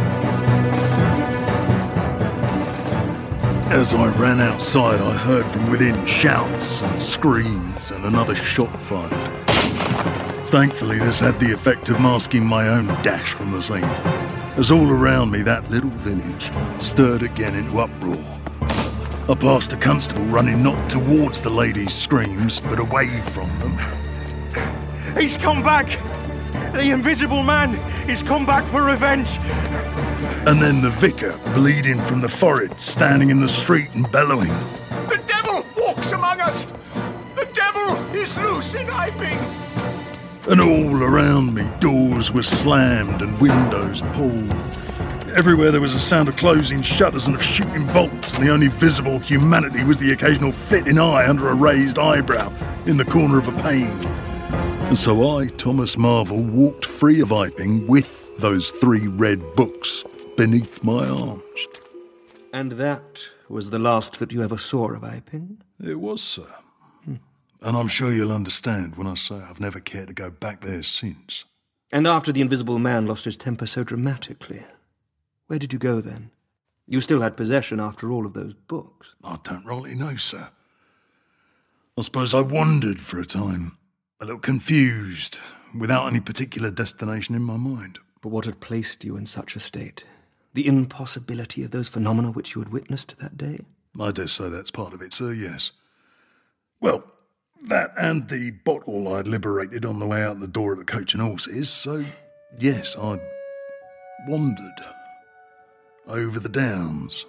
As I ran outside, I heard from within shouts and screams and another shot fired. Thankfully, this had the effect of masking my own dash from the scene, as all around me that little village stirred again into uproar. I passed a constable running not towards the ladies' screams, but away from them. He's come back! The invisible man is come back for revenge! And then the vicar, bleeding from the forehead, standing in the street and bellowing. The devil walks among us! The devil is loose in Iping! And all around me, doors were slammed and windows pulled. Everywhere there was a sound of closing shutters and of shooting bolts, and the only visible humanity was the occasional flitting eye under a raised eyebrow in the corner of a pane. And so I, Thomas Marvel, walked free of Iping with those 3 red books beneath my arms. And that was the last that you ever saw of Iping? It was, sir. And I'm sure you'll understand when I say I've never cared to go back there since. And after the invisible man lost his temper so dramatically, where did you go then? You still had possession after all of those books. I don't rightly know, sir. I suppose I wandered for a time, a little confused, without any particular destination in my mind. But what had placed you in such a state? The impossibility of those phenomena which you had witnessed that day? I dare say that's part of it, sir, yes. Well, that and the bottle I'd liberated on the way out the door of the Coach and Horses, so yes, I wandered over the downs.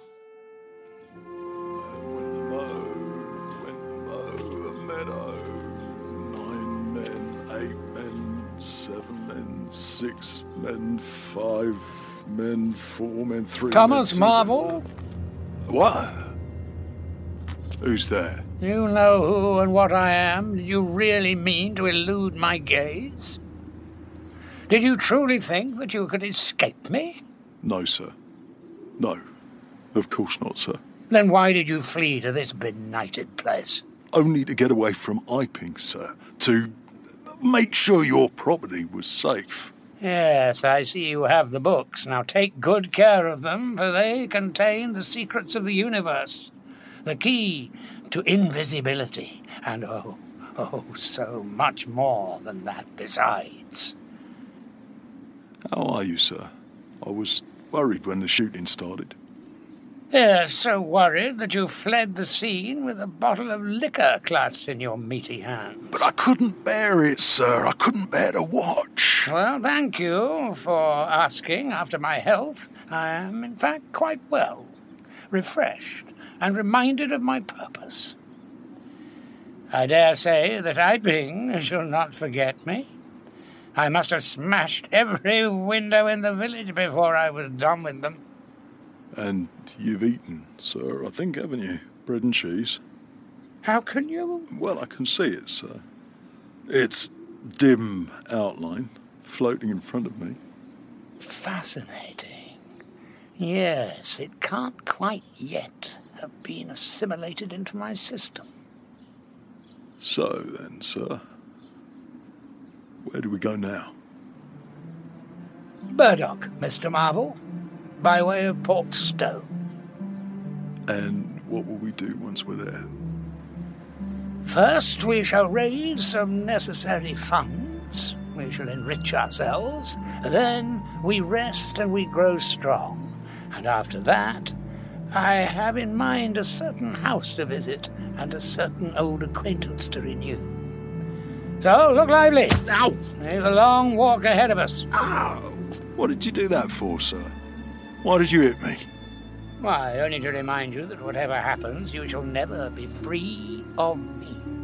Went mow, a meadow, 9 men, 8 men, 7 men, 6 men, 5 men, 4 men, 3 Thomas men, Marvel? What? Who's there? You know who and what I am. Did you really mean to elude my gaze? Did you truly think that you could escape me? No, sir. No. Of course not, sir. Then why did you flee to this benighted place? Only to get away from Iping, sir. To make sure your property was safe. Yes, I see you have the books. Now take good care of them, for they contain the secrets of the universe. The key to invisibility, and oh, so much more than that besides. How are you, sir? I was worried when the shooting started. Yes, so worried that you fled the scene with a bottle of liquor clasped in your meaty hands. But I couldn't bear it, sir. I couldn't bear to watch. Well, thank you for asking after my health. I am, in fact, quite well, refreshed, and reminded of my purpose. I dare say that Iping shall not forget me. I must have smashed every window in the village before I was done with them. And you've eaten, sir, I think, haven't you? Bread and cheese. How can you? Well, I can see it, sir. It's dim outline, floating in front of me. Fascinating. Yes, it can't quite yet have been assimilated into my system. So then, sir, where do we go now? Burdock, Mr. Marvel, by way of Port Stowe. And what will we do once we're there? First, we shall raise some necessary funds. We shall enrich ourselves. Then we rest and we grow strong. And after that, I have in mind a certain house to visit and a certain old acquaintance to renew. So, look lively. Ow! We've a long walk ahead of us. Ow! What did you do that for, sir? Why did you hit me? Why, only to remind you that whatever happens, you shall never be free of me.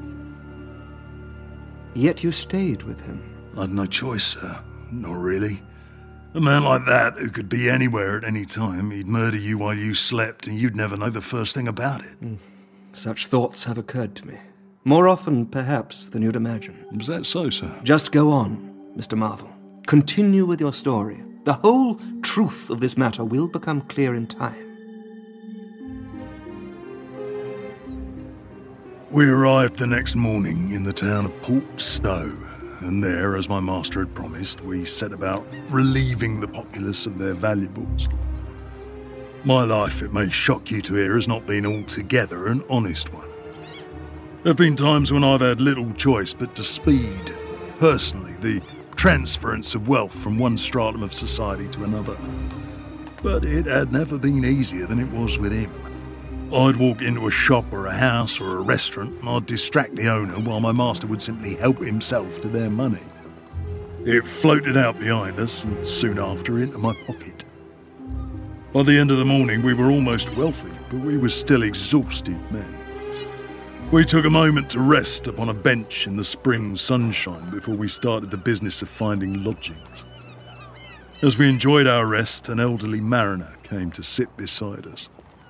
Yet you stayed with him. I had no choice, sir. Not really. A man like that, who could be anywhere at any time, he'd murder you while you slept, and you'd never know the first thing about it. Such thoughts have occurred to me. More often, perhaps, than you'd imagine. Was that so, sir? Just go on, Mr. Marvel. Continue with your story. The whole truth of this matter will become clear in time. We arrived the next morning in the town of Port Stowe, and there, as my master had promised, we set about relieving the populace of their valuables. My life, it may shock you to hear, has not been altogether an honest one. There have been times when I've had little choice but to speed, personally, the transference of wealth from one stratum of society to another. But it had never been easier than it was with him. I'd walk into a shop or a house or a restaurant and I'd distract the owner while my master would simply help himself to their money. It floated out behind us and soon after into my pocket. By the end of the morning we were almost wealthy, but we were still exhausted men. We took a moment to rest upon a bench in the spring sunshine before we started the business of finding lodgings. As we enjoyed our rest, an elderly mariner came to sit beside us.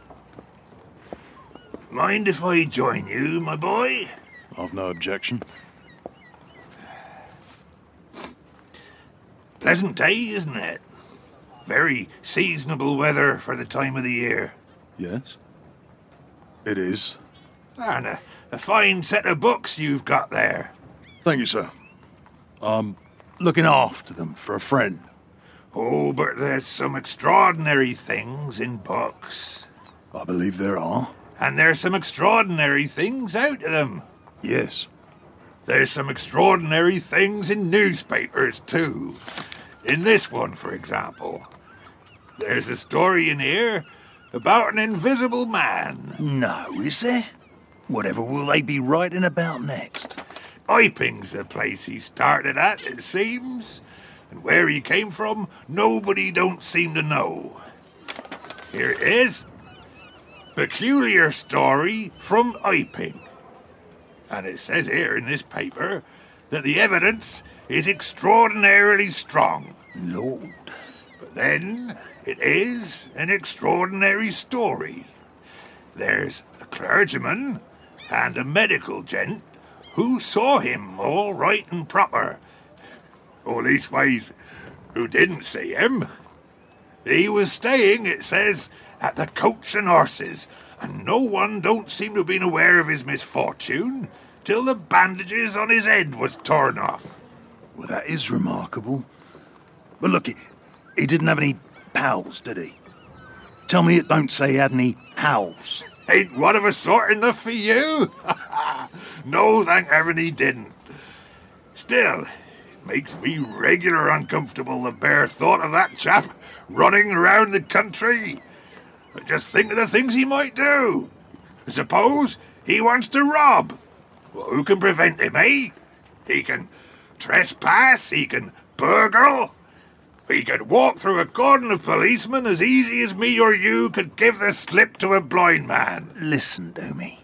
Mind if I join you, my boy? I've no objection. Pleasant day, isn't it? Very seasonable weather for the time of the year. Yes, it is. And a fine set of books you've got there. Thank you, sir. I'm looking after them for a friend. Oh, but there's some extraordinary things in books. I believe there are. And there's some extraordinary things out of them. Yes. There's some extraordinary things in newspapers, too. In this one, for example, there's a story in here about an invisible man. No, is there? Whatever will they be writing about next? Iping's the place he started at, it seems. And where he came from, nobody don't seem to know. Here it is. Peculiar story from Iping. And it says here in this paper that the evidence is extraordinarily strong. Lord. But then it is an extraordinary story. There's a clergyman and a medical gent who saw him all right and proper. Or leastways, who didn't see him. He was staying, it says, at the Coach and Horses, and no one don't seem to have been aware of his misfortune till the bandages on his head was torn off. Well, that is remarkable. But look, he didn't have any pals, did he? Tell me it don't say he had any pals. Ain't one of a sort enough for you? No, thank heaven he didn't. Still, it makes me regular uncomfortable, the bare thought of that chap running around the country. I just think of the things he might do. Suppose he wants to rob. Well, who can prevent him, eh? He can trespass, he can burgle. He could walk through a cordon of policemen as easy as me or you could give the slip to a blind man. Listen to me.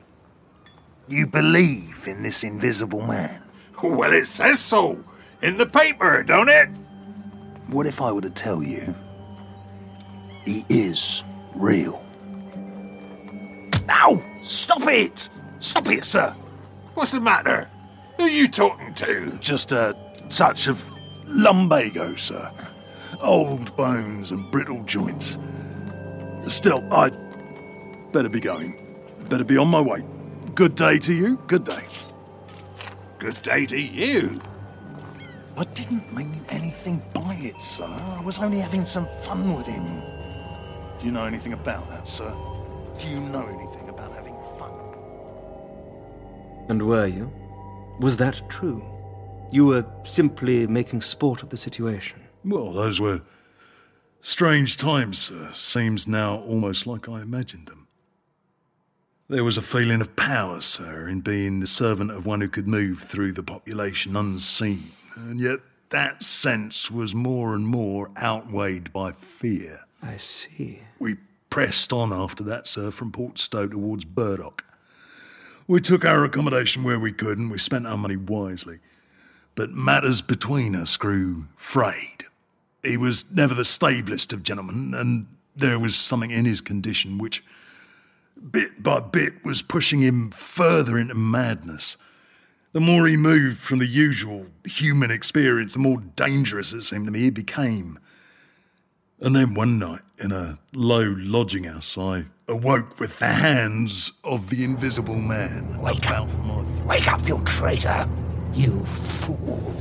You believe in this invisible man? Well, it says so in the paper, don't it? What if I were to tell you he is real? Ow! Stop it! Stop it, sir! What's the matter? Who are you talking to? Just a touch of lumbago, sir. Old bones and brittle joints. Still, I'd better be going. Better be on my way. Good day to you. Good day. Good day to you. I didn't mean anything by it, sir. I was only having some fun with him. Do you know anything about that, sir? Do you know anything about having fun? And were you? Was that true? You were simply making sport of the situation? Well, those were strange times, sir. Seems now almost like I imagined them. There was a feeling of power, sir, in being the servant of one who could move through the population unseen. And yet that sense was more and more outweighed by fear. I see. We pressed on after that, sir, from Portstow towards Burdock. We took our accommodation where we could, and we spent our money wisely. But matters between us grew frayed. He was never the stablest of gentlemen, and there was something in his condition which, bit by bit, was pushing him further into madness. The more he moved from the usual human experience, the more dangerous it seemed to me he became. And then one night, in a low lodging house, I awoke with the hands of the Invisible Man. Wake up! Wake up, you traitor! You fool!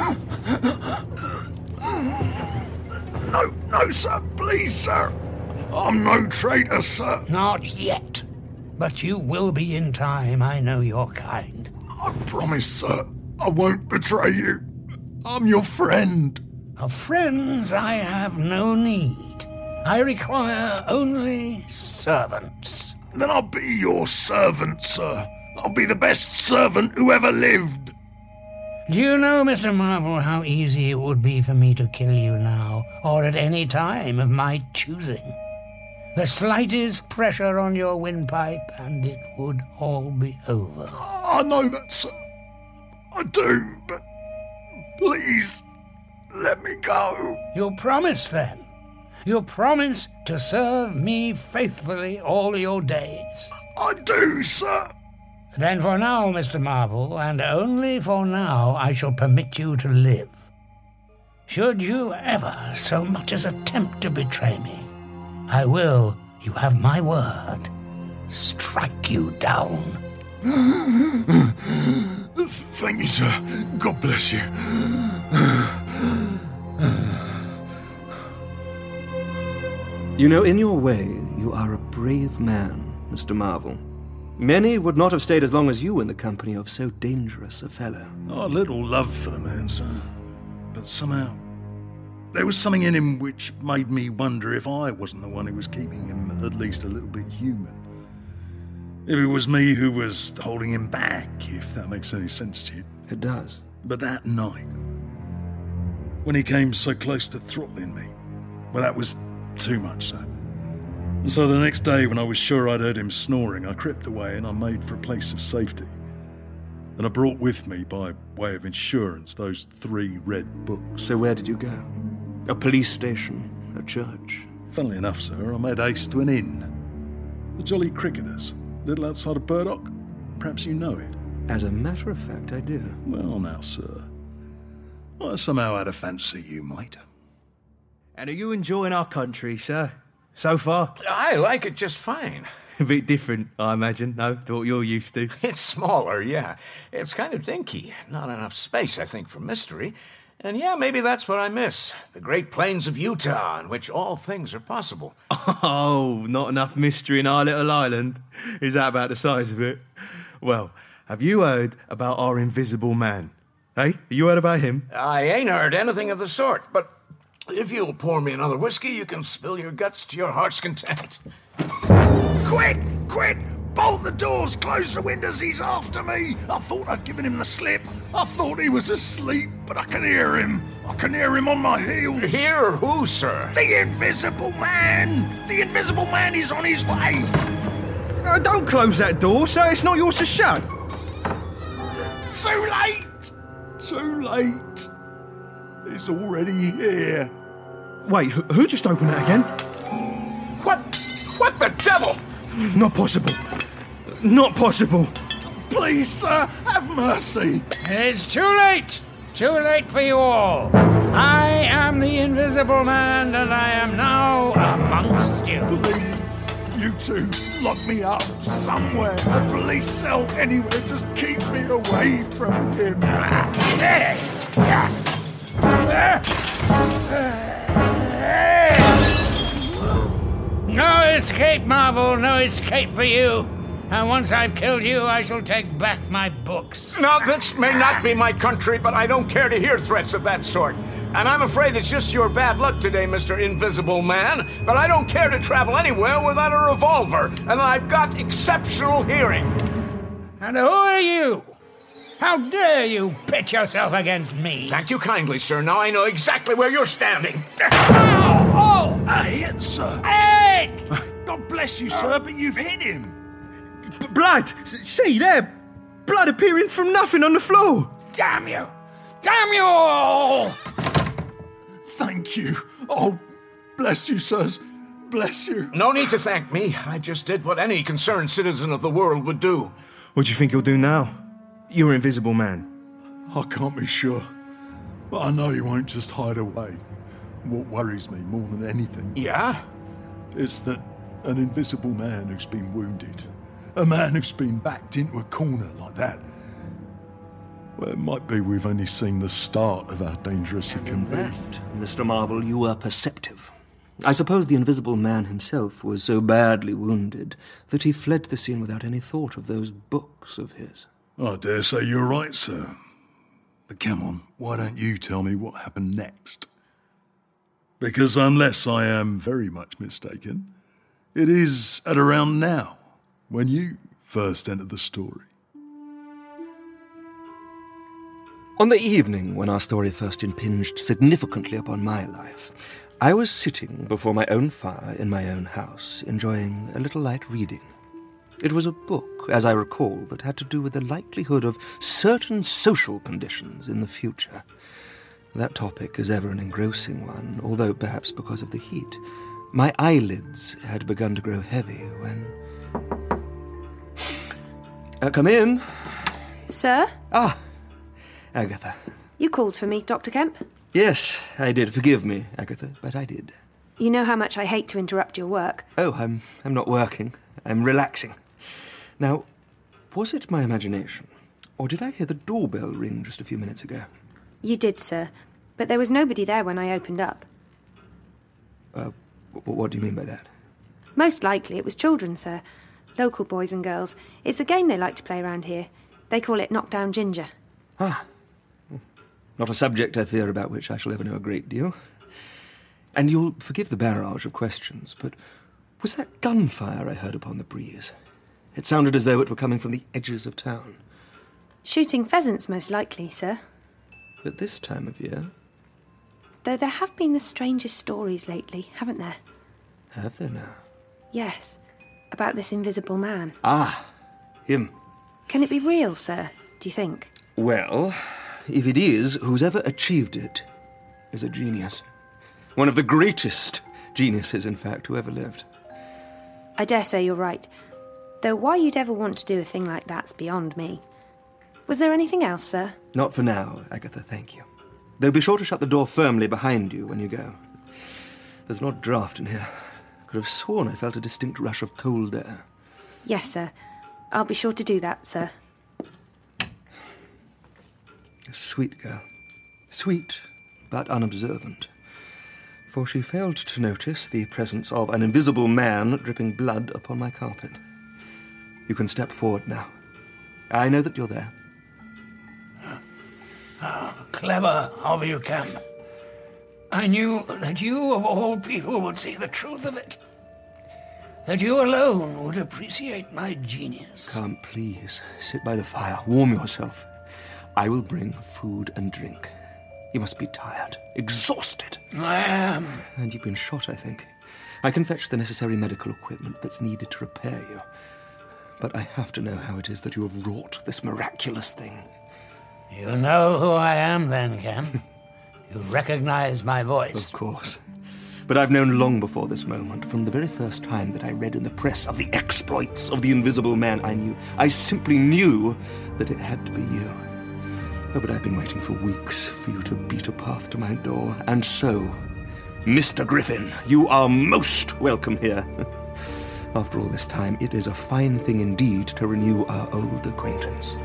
No, sir, please, sir. I'm no traitor, sir. Not yet. But you will be in time. I know your kind. I promise, sir, I won't betray you. I'm your friend. Of friends I have no need. I require only servants. Then I'll be your servant, sir. I'll be the best servant who ever lived. Do you know, Mr. Marvel, how easy it would be for me to kill you now, or at any time of my choosing? The slightest pressure on your windpipe, and it would all be over. I know that, sir. I do, but please, let me go. You'll promise, then? You'll promise to serve me faithfully all your days? I do, sir. Then for now, Mr. Marvel, and only for now, I shall permit you to live. Should you ever so much as attempt to betray me, I will, you have my word, strike you down. Thank you, sir. God bless you. You know, in your way, you are a brave man, Mr. Marvel. Many would not have stayed as long as you in the company of so dangerous a fellow. Oh, little love for the man, sir. But somehow, there was something in him which made me wonder if I wasn't the one who was keeping him at least a little bit human. If it was me who was holding him back, if that makes any sense to you. It does. But that night, when he came so close to throttling me, well, that was too much, sir. And so the next day, when I was sure I'd heard him snoring, I crept away and I made for a place of safety. And I brought with me, by way of insurance, those 3 red books. So where did you go? A police station? A church? Funnily enough, sir, I made haste to an inn. The Jolly Cricketers, little outside of Burdock. Perhaps you know it. As a matter of fact, I do. Well now, sir, I somehow had a fancy you might. And are you enjoying our country, sir? So far? I like it just fine. A bit different, I imagine, no, to what you're used to. It's smaller, yeah. It's kind of dinky. Not enough space, I think, for mystery. And yeah, maybe that's what I miss. The great plains of Utah, in which all things are possible. Oh, not enough mystery in our little island. Is that about the size of it? Well, have you heard about our Invisible Man? Hey, you heard about him? I ain't heard anything of the sort, but if you'll pour me another whiskey, you can spill your guts to your heart's content. Quick! Quick! Bolt the doors, close the windows, he's after me! I thought I'd given him the slip. I thought he was asleep, but I can hear him. I can hear him on my heels. Hear who, sir? The Invisible Man! The Invisible Man is on his way! Don't close that door, sir. It's not yours to shut. Too late! Too late! It's already here. Wait, who just opened that again? What the devil? Not possible. Not possible. Please, sir, have mercy. It's too late! Too late for you all. I am the Invisible Man, and I am now amongst you. Please, You two lock me up somewhere. A police cell, anywhere. Just keep me away from him. No escape, Marvel, no escape for you. And once I've killed you, I shall take back my books. Now, this may not be my country, but I don't care to hear threats of that sort. And I'm afraid it's just your bad luck today, Mr. Invisible Man, but I don't care to travel anywhere without a revolver, and I've got exceptional hearing. And who are you? How dare you pit yourself against me? Thank you kindly, sir. Now I know exactly where you're standing. Oh! A hit, sir. Hey! God bless you, sir, but you've hit him. Blood! See, there! Blood appearing from nothing on the floor! Damn you! Damn you all! Thank you. Oh, bless you, sirs. Bless you. No need to thank me. I just did what any concerned citizen of the world would do. What do you think he'll do now? You're Invisible Man. I can't be sure, but I know he won't just hide away. What worries me more than anything Yeah? is that an invisible man who's been wounded, a man who's been backed into a corner like that, well, it might be we've only seen the start of how dangerous it can be. That, Mr. Marvel, you were perceptive. I suppose the Invisible Man himself was so badly wounded that he fled the scene without any thought of those books of his. I dare say you're right, sir. But come on, why don't you tell me what happened next? Because unless I am very much mistaken, it is at around now when you first entered the story. On the evening when our story first impinged significantly upon my life, I was sitting before my own fire in my own house, enjoying a little light reading. It was a book, as I recall, that had to do with the likelihood of certain social conditions in the future. That topic is ever an engrossing one, although perhaps because of the heat. My eyelids had begun to grow heavy when... come in. Sir? Ah, Agatha. You called for me, Dr. Kemp? Yes, I did. Forgive me, Agatha, but I did. You know how much I hate to interrupt your work. Oh, I'm not working. I'm relaxing. Now, was it my imagination, or did I hear the doorbell ring just a few minutes ago? You did, sir, but there was nobody there when I opened up. What do you mean by that? Most likely it was children, sir. Local boys and girls. It's a game they like to play around here. They call it Knockdown Ginger. Ah. Not a subject, I fear, about which I shall ever know a great deal. And you'll forgive the barrage of questions, but was that gunfire I heard upon the breeze? It sounded as though it were coming from the edges of town. Shooting pheasants, most likely, sir. At this time of year? Though there have been the strangest stories lately, haven't there? Have there now? Yes, about this invisible man. Ah, him. Can it be real, sir, do you think? Well, if it is, who's ever achieved it is a genius. One of the greatest geniuses, in fact, who ever lived. I dare say you're right. Though why you'd ever want to do a thing like that's beyond me. Was there anything else, sir? Not for now, Agatha, thank you. Though be sure to shut the door firmly behind you when you go. There's not a draught in here. I could have sworn I felt a distinct rush of cold air. Yes, sir. I'll be sure to do that, sir. A sweet girl. Sweet, but unobservant. For she failed to notice the presence of an invisible man dripping blood upon my carpet. You can step forward now. I know that you're there. Clever of you, Kemp. I knew that you, of all people, would see the truth of it. That you alone would appreciate my genius. Come, please, sit by the fire. Warm yourself. I will bring food and drink. You must be tired, exhausted. I am. And you've been shot, I think. I can fetch the necessary medical equipment that's needed to repair you. But I have to know how it is that you have wrought this miraculous thing. You know who I am, then, Kemp. You recognize my voice. Of course. But I've known long before this moment, from the very first time that I read in the press of the exploits of the Invisible Man, I simply knew that it had to be you. Oh, but I've been waiting for weeks for you to beat a path to my door. And so, Mr. Griffin, you are most welcome here. After all this time, it is a fine thing indeed to renew our old acquaintance.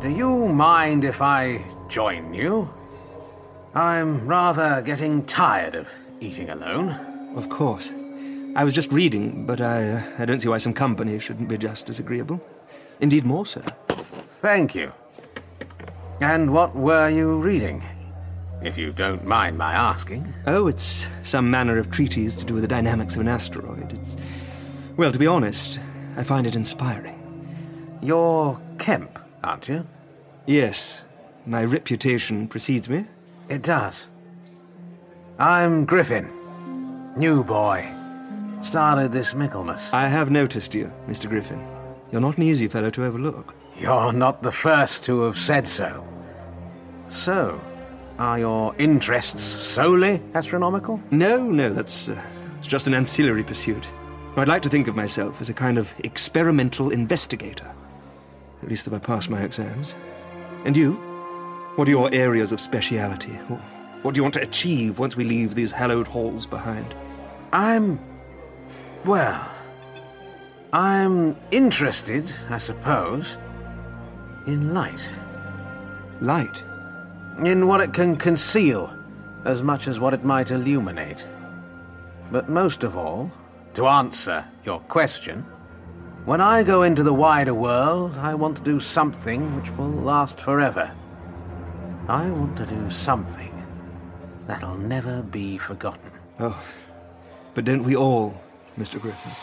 Do you mind if I join you? I'm rather getting tired of eating alone. Of course. I was just reading, but I don't see why some company shouldn't be just as agreeable. Indeed, more so. Thank you. And what were you reading? If you don't mind my asking. Oh, it's some manner of treatise to do with the dynamics of an asteroid. Well, to be honest, I find it inspiring. You're Kemp, aren't you? Yes. My reputation precedes me. It does. I'm Griffin. New boy. Started this Michaelmas. I have noticed you, Mr. Griffin. You're not an easy fellow to overlook. You're not the first to have said so. So, are your interests solely astronomical? No, that's it's just an ancillary pursuit. I'd like to think of myself as a kind of experimental investigator. At least if I pass my exams. And you? What are your areas of speciality? What do you want to achieve once we leave these hallowed halls behind? I'm interested, I suppose, in light. Light? In what it can conceal, as much as what it might illuminate. But most of all, to answer your question, when I go into the wider world, I want to do something which will last forever. I want to do something that'll never be forgotten. Oh, but don't we all, Mr. Griffin?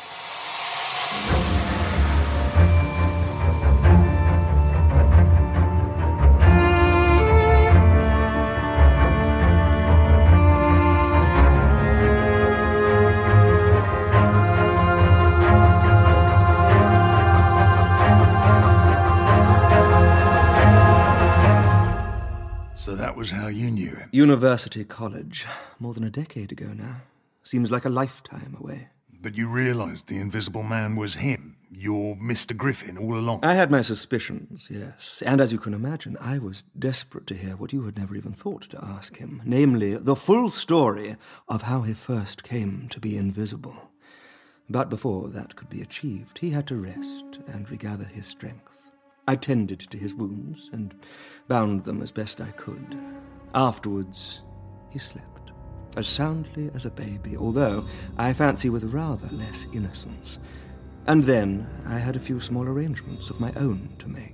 So that was how you knew him? University College. More than a decade ago now. Seems like a lifetime away. But you realised the Invisible Man was him, your Mr. Griffin, all along? I had my suspicions, yes. And as you can imagine, I was desperate to hear what you had never even thought to ask him. Namely, the full story of how he first came to be invisible. But before that could be achieved, he had to rest and regather his strength. I tended to his wounds and bound them as best I could. Afterwards, he slept, as soundly as a baby, although I fancy with rather less innocence. And then I had a few small arrangements of my own to make.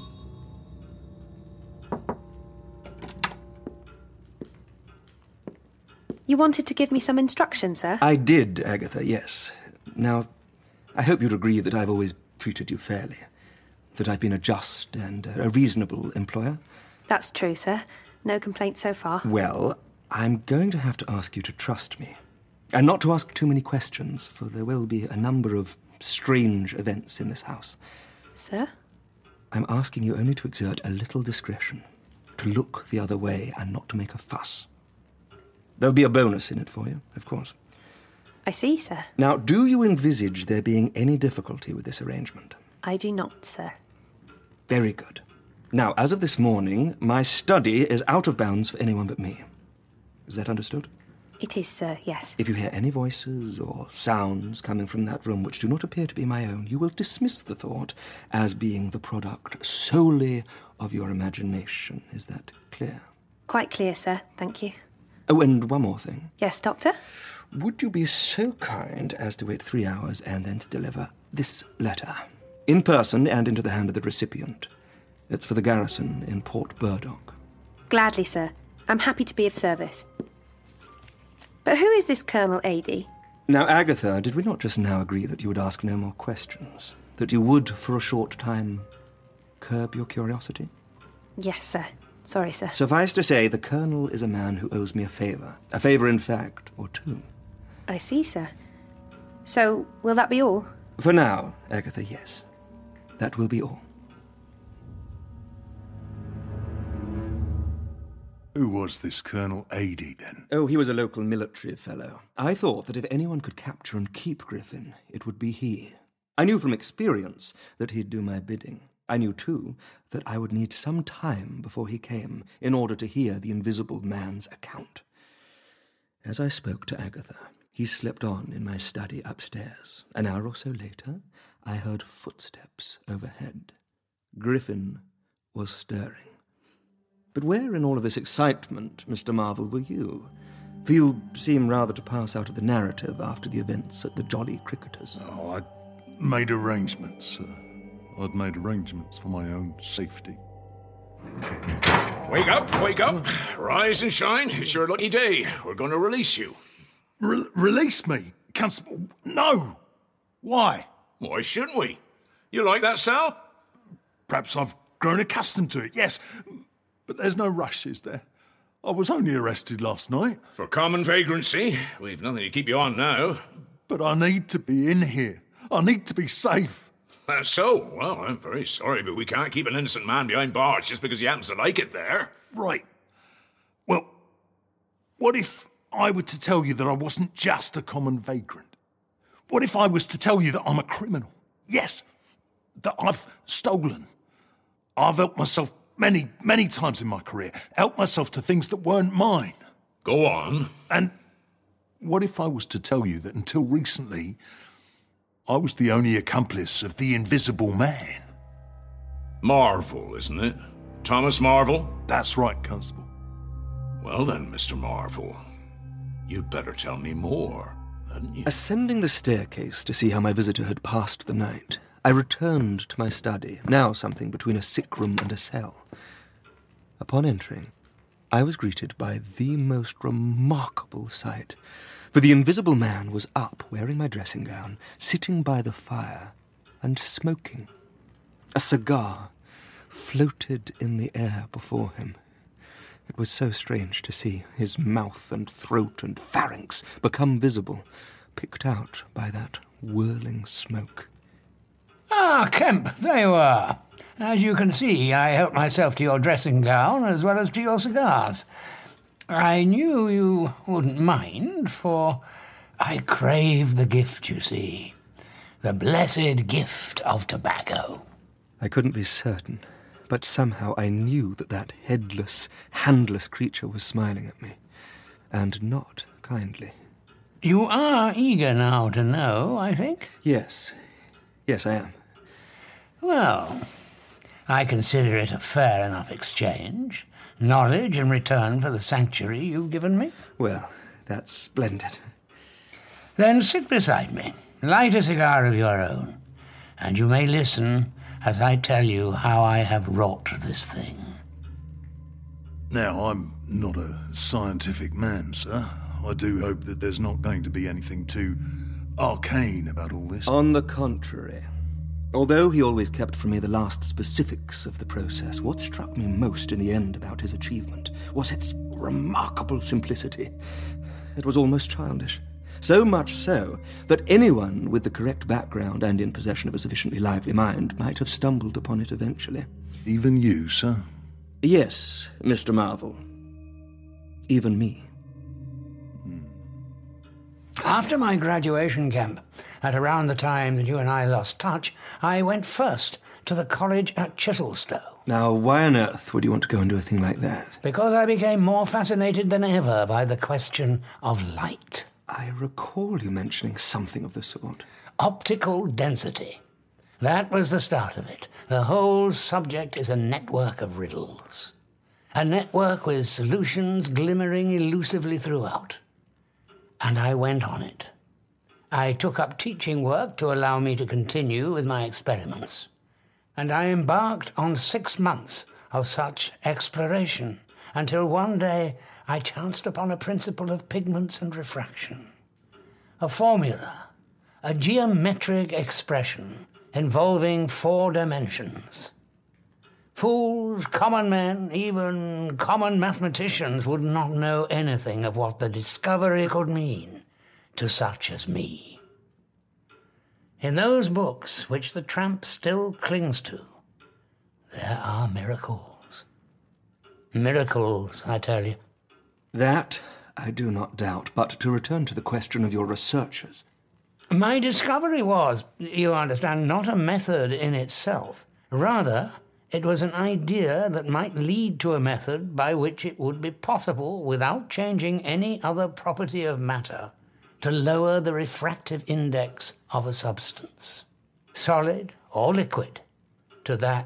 You wanted to give me some instruction, sir? I did, Agatha, yes. Now, I hope you'd agree that I've always treated you fairly. That I've been a just and a reasonable employer. That's true, sir. No complaints so far. Well, I'm going to have to ask you to trust me. And not to ask too many questions, for there will be a number of strange events in this house. Sir? I'm asking you only to exert a little discretion. To look the other way and not to make a fuss. There'll be a bonus in it for you, of course. I see, sir. Now, do you envisage there being any difficulty with this arrangement? I do not, sir. Very good. Now, as of this morning, my study is out of bounds for anyone but me. Is that understood? It is, sir, yes. If you hear any voices or sounds coming from that room which do not appear to be my own, you will dismiss the thought as being the product solely of your imagination. Is that clear? Quite clear, sir. Thank you. Oh, and one more thing. Yes, Doctor? Would you be so kind as to wait 3 hours and then to deliver this letter? In person and into the hand of the recipient. It's for the garrison in Port Burdock. Gladly, sir. I'm happy to be of service. But who is this Colonel Adey? Now, Agatha, did we not just now agree that you would ask no more questions? That you would, for a short time, curb your curiosity? Yes, sir. Sorry, sir. Suffice to say, the Colonel is a man who owes me a favour. A favour, in fact, or two. I see, sir. So, will that be all? For now, Agatha, yes. That will be all. Who was this Colonel Adey, then? Oh, he was a local military fellow. I thought that if anyone could capture and keep Griffin, it would be he. I knew from experience that he'd do my bidding. I knew, too, that I would need some time before he came in order to hear the Invisible Man's account. As I spoke to Agatha, he slept on in my study upstairs. An hour or so later, I heard footsteps overhead. Griffin was stirring. But where in all of this excitement, Mr. Marvel, were you? For you seem rather to pass out of the narrative after the events at the Jolly Cricketers. Oh, I'd made arrangements, sir. I'd made arrangements for my own safety. Wake up, wake up. Rise and shine. It's your lucky day. We're going to release you. Release me? Constable? No! Why? Why shouldn't we? You like that, Sal? Perhaps I've grown accustomed to it, yes. But there's no rush, is there? I was only arrested last night. For common vagrancy. We've nothing to keep you on now. But I need to be in here. I need to be safe. That's so. Well, I'm very sorry, but we can't keep an innocent man behind bars just because he happens to like it there. Right. Well, what if I were to tell you that I wasn't just a common vagrant? What if I was to tell you that I'm a criminal? Yes, that I've stolen. I've helped myself many, many times in my career. Helped myself to things that weren't mine. Go on. And what if I was to tell you that until recently, I was the only accomplice of the Invisible Man? Marvel, isn't it? Thomas Marvel? That's right, Constable. Well then, Mr. Marvel, you'd better tell me more, hadn't you? Ascending the staircase to see how my visitor had passed the night, I returned to my study, now something between a sick room and a cell. Upon entering, I was greeted by the most remarkable sight, for the Invisible Man was up, wearing my dressing gown, sitting by the fire, and smoking. A cigar floated in the air before him. It was so strange to see his mouth and throat and pharynx become visible, picked out by that whirling smoke. Ah, Kemp, there you are. As you can see, I helped myself to your dressing gown as well as to your cigars. I knew you wouldn't mind, for I crave the gift, you see. The blessed gift of tobacco. I couldn't be certain, but somehow I knew that that headless, handless creature was smiling at me, and not kindly. You are eager now to know, I think? Yes, I am. Well, I consider it a fair enough exchange. Knowledge in return for the sanctuary you've given me. Well, that's splendid. Then sit beside me, light a cigar of your own, and you may listen as I tell you how I have wrought this thing. Now, I'm not a scientific man, sir. I do hope that there's not going to be anything too arcane about all this. On the contrary. Although he always kept from me the last specifics of the process, what struck me most in the end about his achievement was its remarkable simplicity. It was almost childish. So much so that anyone with the correct background and in possession of a sufficiently lively mind might have stumbled upon it eventually. Even you, sir? Yes, Mr. Marvel. Even me. After my graduation camp, at around the time that you and I lost touch, I went first to the college at Chiselstowe. Now, why on earth would you want to go and do a thing like that? Because I became more fascinated than ever by the question of light. I recall you mentioning something of the sort. Optical density. That was the start of it. The whole subject is a network of riddles. A network with solutions glimmering elusively throughout. And I went on it. I took up teaching work to allow me to continue with my experiments. And I embarked on 6 months of such exploration, until one day I chanced upon a principle of pigments and refraction. A formula, a geometric expression involving 4 dimensions. Fools, common men, even common mathematicians would not know anything of what the discovery could mean to such as me. In those books which the tramp still clings to, there are miracles. Miracles, I tell you. That I do not doubt, but to return to the question of your researchers. My discovery was, you understand, not a method in itself. Rather, it was an idea that might lead to a method by which it would be possible, without changing any other property of matter, to lower the refractive index of a substance, solid or liquid, to that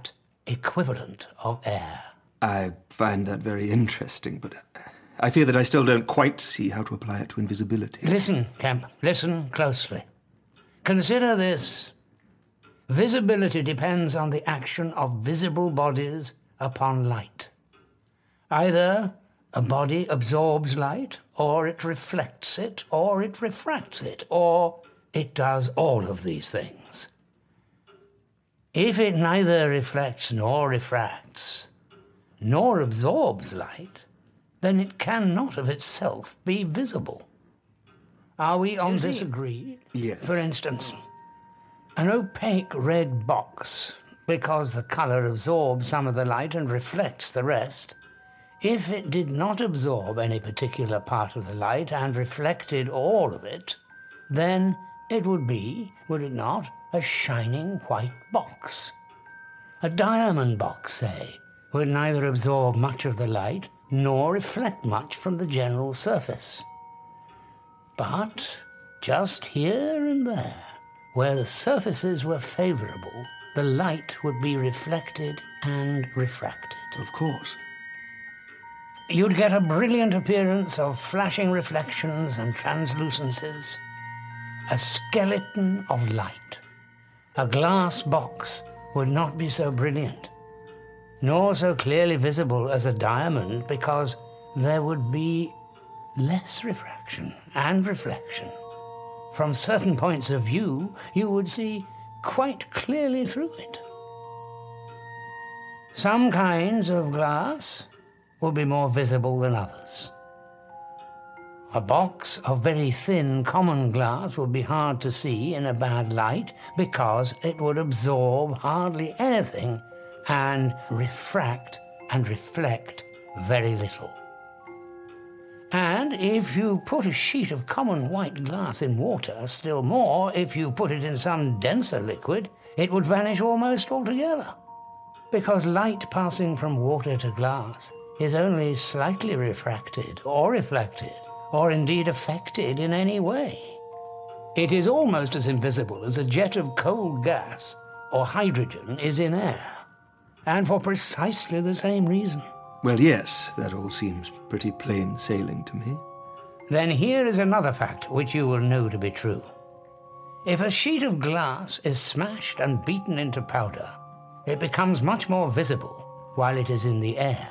equivalent of air. I find that very interesting, but I fear that I still don't quite see how to apply it to invisibility. Listen, Kemp, listen closely. Consider this. Visibility depends on the action of visible bodies upon light. Either a body absorbs light, or it reflects it, or it refracts it, or it does all of these things. If it neither reflects nor refracts, nor absorbs light, then it cannot of itself be visible. Are we on this agreed? Yes. For instance, an opaque red box, because the colour absorbs some of the light and reflects the rest, if it did not absorb any particular part of the light and reflected all of it, then it would be, would it not, a shining white box. A diamond box, say, would neither absorb much of the light nor reflect much from the general surface. But just here and there, where the surfaces were favourable, the light would be reflected and refracted. Of course. You'd get a brilliant appearance of flashing reflections and translucencies, a skeleton of light. A glass box would not be so brilliant, nor so clearly visible as a diamond, because there would be less refraction and reflection. From certain points of view, you would see quite clearly through it. Some kinds of glass will be more visible than others. A box of very thin common glass would be hard to see in a bad light because it would absorb hardly anything and refract and reflect very little. And if you put a sheet of common white glass in water, still more, if you put it in some denser liquid, it would vanish almost altogether, because light passing from water to glass is only slightly refracted or reflected, or indeed affected in any way. It is almost as invisible as a jet of cold gas or hydrogen is in air, and for precisely the same reason. Well, yes, that all seems pretty plain sailing to me. Then here is another fact which you will know to be true. If a sheet of glass is smashed and beaten into powder, it becomes much more visible while it is in the air.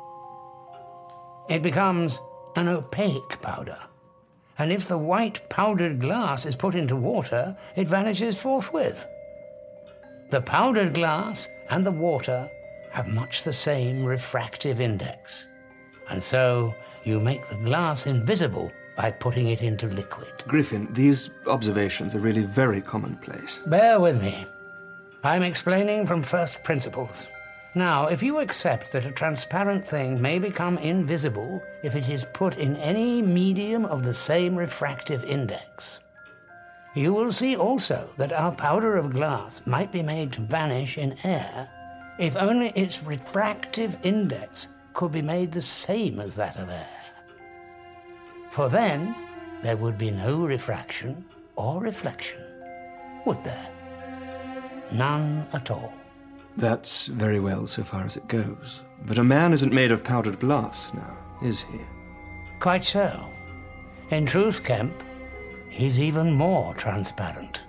It becomes an opaque powder, and if the white powdered glass is put into water, it vanishes forthwith. The powdered glass and the water have much the same refractive index, and so you make the glass invisible by putting it into liquid. Griffin, these observations are really very commonplace. Bear with me. I'm explaining from first principles. Now, if you accept that a transparent thing may become invisible if it is put in any medium of the same refractive index, you will see also that our powder of glass might be made to vanish in air if only its refractive index could be made the same as that of air. For then, there would be no refraction or reflection, would there? None at all. That's very well so far as it goes. But a man isn't made of powdered glass now, is he? Quite so. In truth, Kemp, he's even more transparent.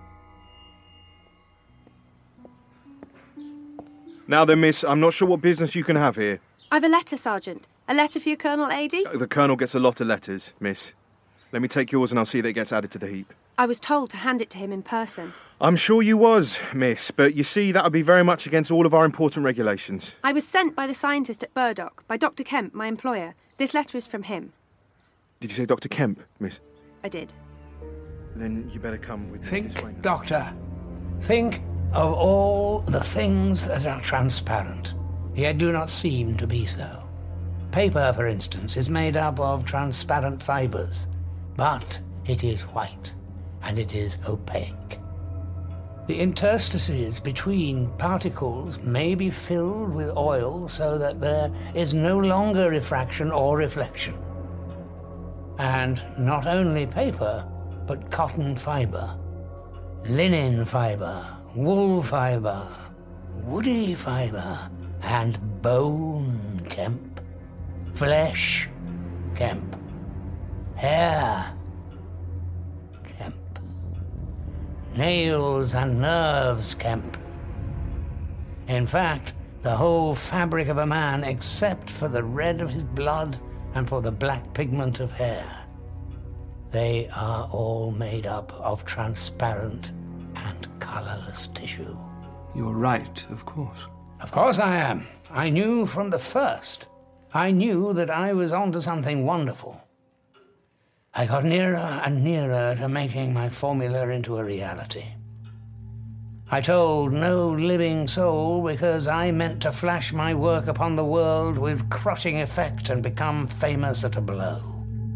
Now then, miss, I'm not sure what business you can have here. I've a letter, Sergeant. A letter for your Colonel Adie? The Colonel gets a lot of letters, miss. Let me take yours and I'll see that it gets added to the heap. I was told to hand it to him in person. I'm sure you was, miss, but you see, that would be very much against all of our important regulations. I was sent by the scientist at Burdock, by Dr. Kemp, my employer. This letter is from him. Did you say Dr. Kemp, miss? I did. Then you better come with me this way Think, now. Doctor. Think of all the things that are transparent, yet do not seem to be so. Paper, for instance, is made up of transparent fibres, but it is white, and it is opaque. The interstices between particles may be filled with oil so that there is no longer refraction or reflection. And not only paper, but cotton fibre, linen fibre, wool fibre, woody fibre and bone, Kemp. Flesh, Kemp. Hair, Kemp. Nails and nerves, Kemp. In fact, the whole fabric of a man except for the red of his blood and for the black pigment of hair. They are all made up of transparent and colourless tissue. You're right, of course. Of course I am. I knew from the first. I knew that I was onto something wonderful. I got nearer and nearer to making my formula into a reality. I told no living soul because I meant to flash my work upon the world with crushing effect and become famous at a blow.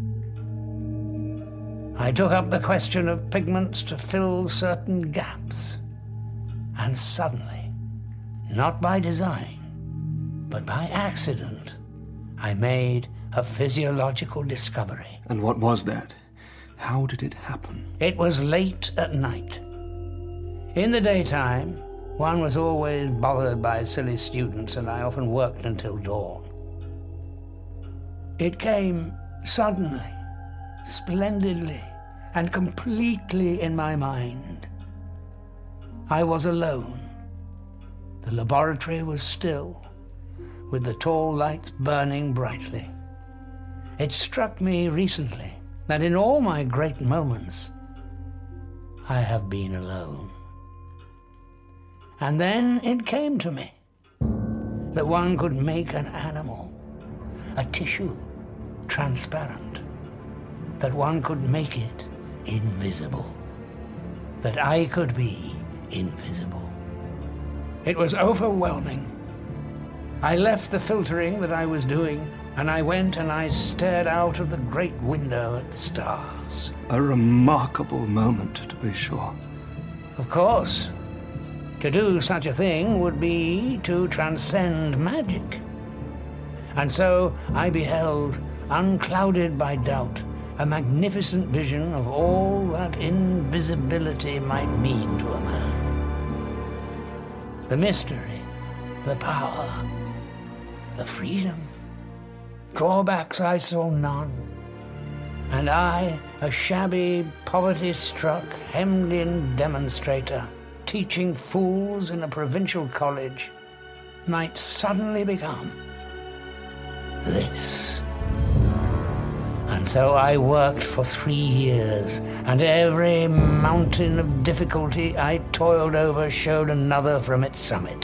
I took up the question of pigments to fill certain gaps. And suddenly, not by design, but by accident, I made a physiological discovery. And what was that? How did it happen? It was late at night. In the daytime, one was always bothered by silly students, and I often worked until dawn. It came suddenly, splendidly, and completely in my mind. I was alone. The laboratory was still, with the tall lights burning brightly. It struck me recently that in all my great moments, I have been alone. And then it came to me that one could make an animal, a tissue, transparent, that one could make it invisible, that I could be invisible. It was overwhelming. I left the filtering that I was doing, and I went and I stared out of the great window at the stars. A remarkable moment, to be sure. Of course. To do such a thing would be to transcend magic. And so I beheld, unclouded by doubt, a magnificent vision of all that invisibility might mean to a man. The mystery, the power, the freedom. Drawbacks I saw none. And I, a shabby, poverty-struck, hemmed-in demonstrator, teaching fools in a provincial college, might suddenly become this. And so I worked for 3 years, and every mountain of difficulty I toiled over showed another from its summit.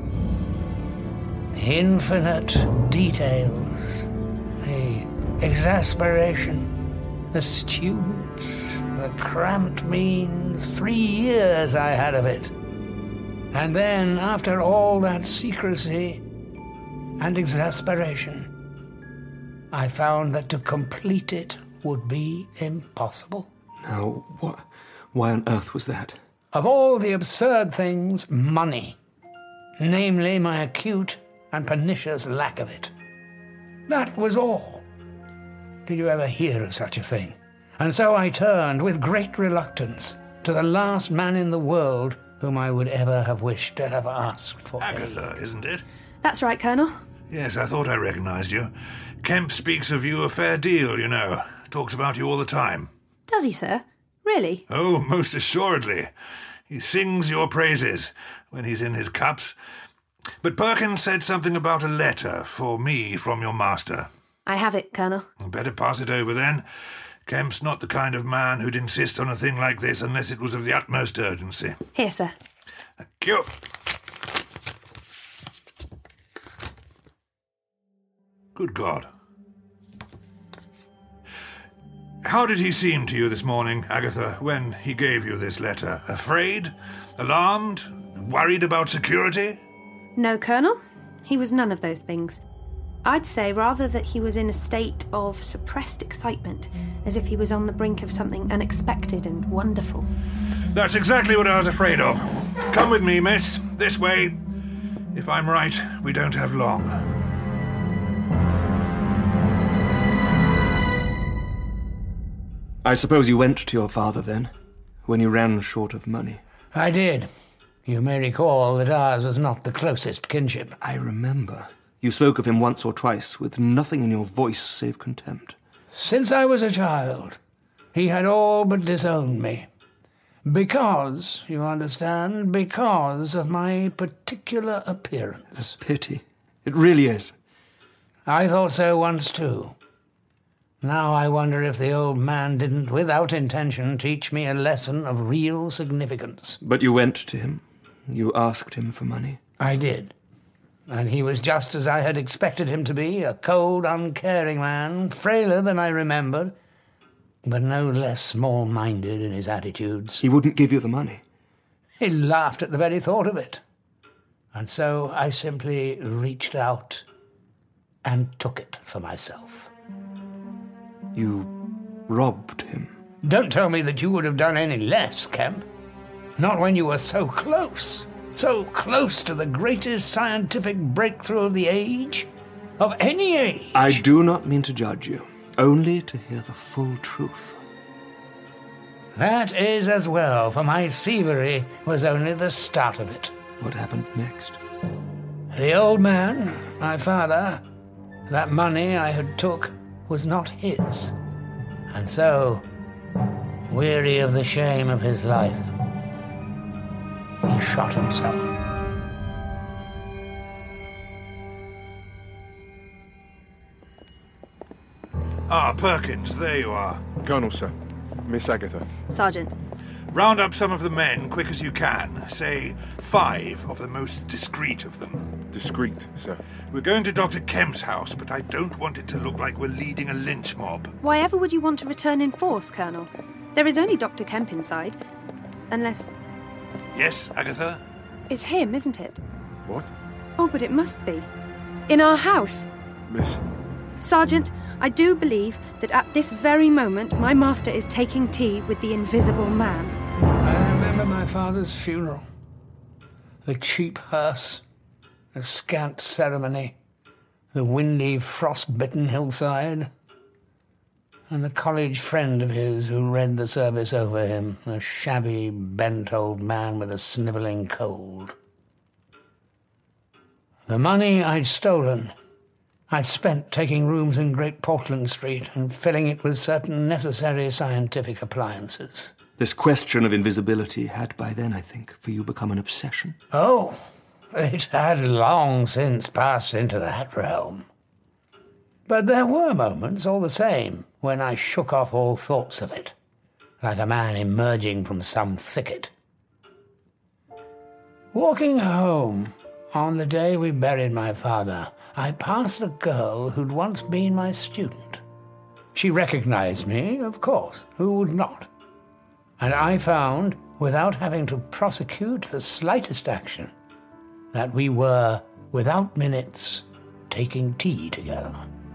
The infinite details, the exasperation, the students, the cramped means. 3 years I had of it. And then, after all that secrecy and exasperation, I found that to complete it would be impossible. Now, why on earth was that? Of all the absurd things, money. Namely, my acute and pernicious lack of it. That was all. Did you ever hear of such a thing? And so I turned, with great reluctance, to the last man in the world whom I would ever have wished to have asked for Agatha, isn't it? That's right, Colonel. Yes, I thought I recognized you. Kemp speaks of you a fair deal, you know. Talks about you all the time. Does he, sir? Really? Oh, most assuredly. He sings your praises when he's in his cups. But Perkins said something about a letter for me from your master. I have it, Colonel. Better pass it over, then. Kemp's not the kind of man who'd insist on a thing like this unless it was of the utmost urgency. Here, sir. Thank you. Good God. How did he seem to you this morning, Agatha, when he gave you this letter? Afraid? Alarmed? Worried about security? No, Colonel. He was none of those things. I'd say rather that he was in a state of suppressed excitement, as if he was on the brink of something unexpected and wonderful. That's exactly what I was afraid of. Come with me, miss. This way. If I'm right, we don't have long. I suppose you went to your father then, when you ran short of money. I did. You may recall that ours was not the closest kinship. I remember. You spoke of him once or twice with nothing in your voice save contempt. Since I was a child, he had all but disowned me. Because, you understand, because of my particular appearance. Pity. It really is. I thought so once too. Now I wonder if the old man didn't, without intention, teach me a lesson of real significance. But you went to him? You asked him for money? I did. And he was just as I had expected him to be, a cold, uncaring man, frailer than I remembered, but no less small-minded in his attitudes. He wouldn't give you the money? He laughed at the very thought of it. And so I simply reached out and took it for myself. You robbed him? Don't tell me that you would have done any less, Kemp. Not when you were so close to the greatest scientific breakthrough of the age, of any age. I do not mean to judge you, only to hear the full truth. That is as well, for my thievery was only the start of it. What happened next? The old man, my father, that money I had took was not his. And so, weary of the shame of his life, he shot himself. Ah, Perkins, there you are. Colonel, sir. Miss Agatha. Sergeant. Round up some of the men, quick as you can. Say 5 of the most discreet of them. Discreet, sir. We're going to Dr. Kemp's house, but I don't want it to look like we're leading a lynch mob. Why ever would you want to return in force, Colonel? There is only Dr. Kemp inside. Unless... Yes, Agatha? It's him, isn't it? What? Oh, but it must be. In our house. Miss... Sergeant, I do believe that at this very moment my master is taking tea with the Invisible Man. I remember my father's funeral. The cheap hearse, the scant ceremony, the windy, frost-bitten hillside, and the college friend of his who read the service over him, a shabby, bent old man with a snivelling cold. The money I'd stolen, I'd spent taking rooms in Great Portland Street and filling it with certain necessary scientific appliances. This question of invisibility had by then, I think, for you become an obsession. Oh, it had long since passed into that realm. But there were moments, all the same, when I shook off all thoughts of it, like a man emerging from some thicket. Walking home on the day we buried my father, I passed a girl who'd once been my student. She recognized me, of course. Who would not? And I found, without having to prosecute the slightest action, that we were, without minutes, taking tea together.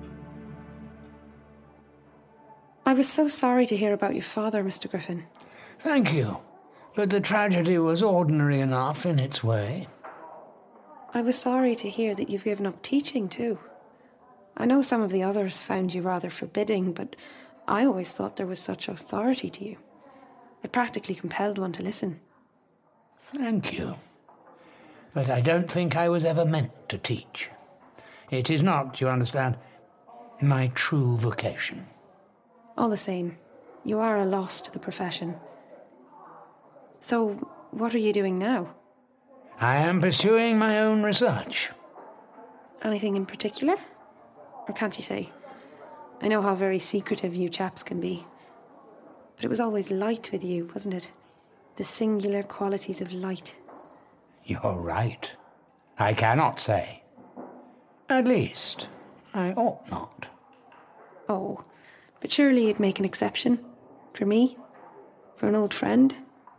I was so sorry to hear about your father, Mr. Griffin. Thank you. But the tragedy was ordinary enough in its way. I was sorry to hear that you've given up teaching, too. I know some of the others found you rather forbidding, but I always thought there was such authority to you. It practically compelled one to listen. Thank you. But I don't think I was ever meant to teach. It is not, you understand, my true vocation. All the same, you are a loss to the profession. So, what are you doing now? I am pursuing my own research. Anything in particular? Or can't you say? I know how very secretive you chaps can be. But it was always light with you, wasn't it? The singular qualities of light. You're right. I cannot say. At least, I ought not. Oh, but surely you'd make an exception. For me? For an old friend?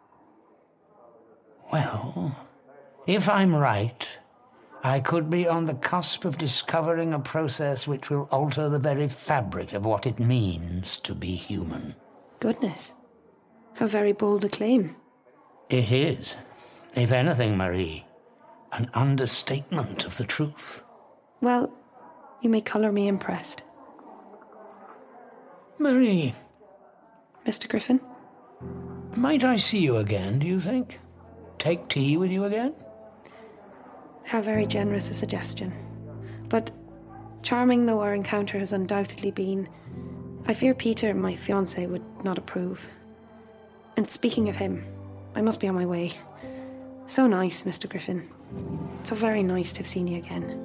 Well, if I'm right, I could be on the cusp of discovering a process which will alter the very fabric of what it means to be human. Goodness. How very bold a claim. It is, if anything, Marie, an understatement of the truth. Well, you may colour me impressed. Marie. Mr. Griffin? Might I see you again, do you think? take tea with you again? How very generous a suggestion. But charming though our encounter has undoubtedly been, I fear Peter, my fiancé, would not approve. And speaking of him, I must be on my way. So nice, Mr. Griffin. So very nice to have seen you again.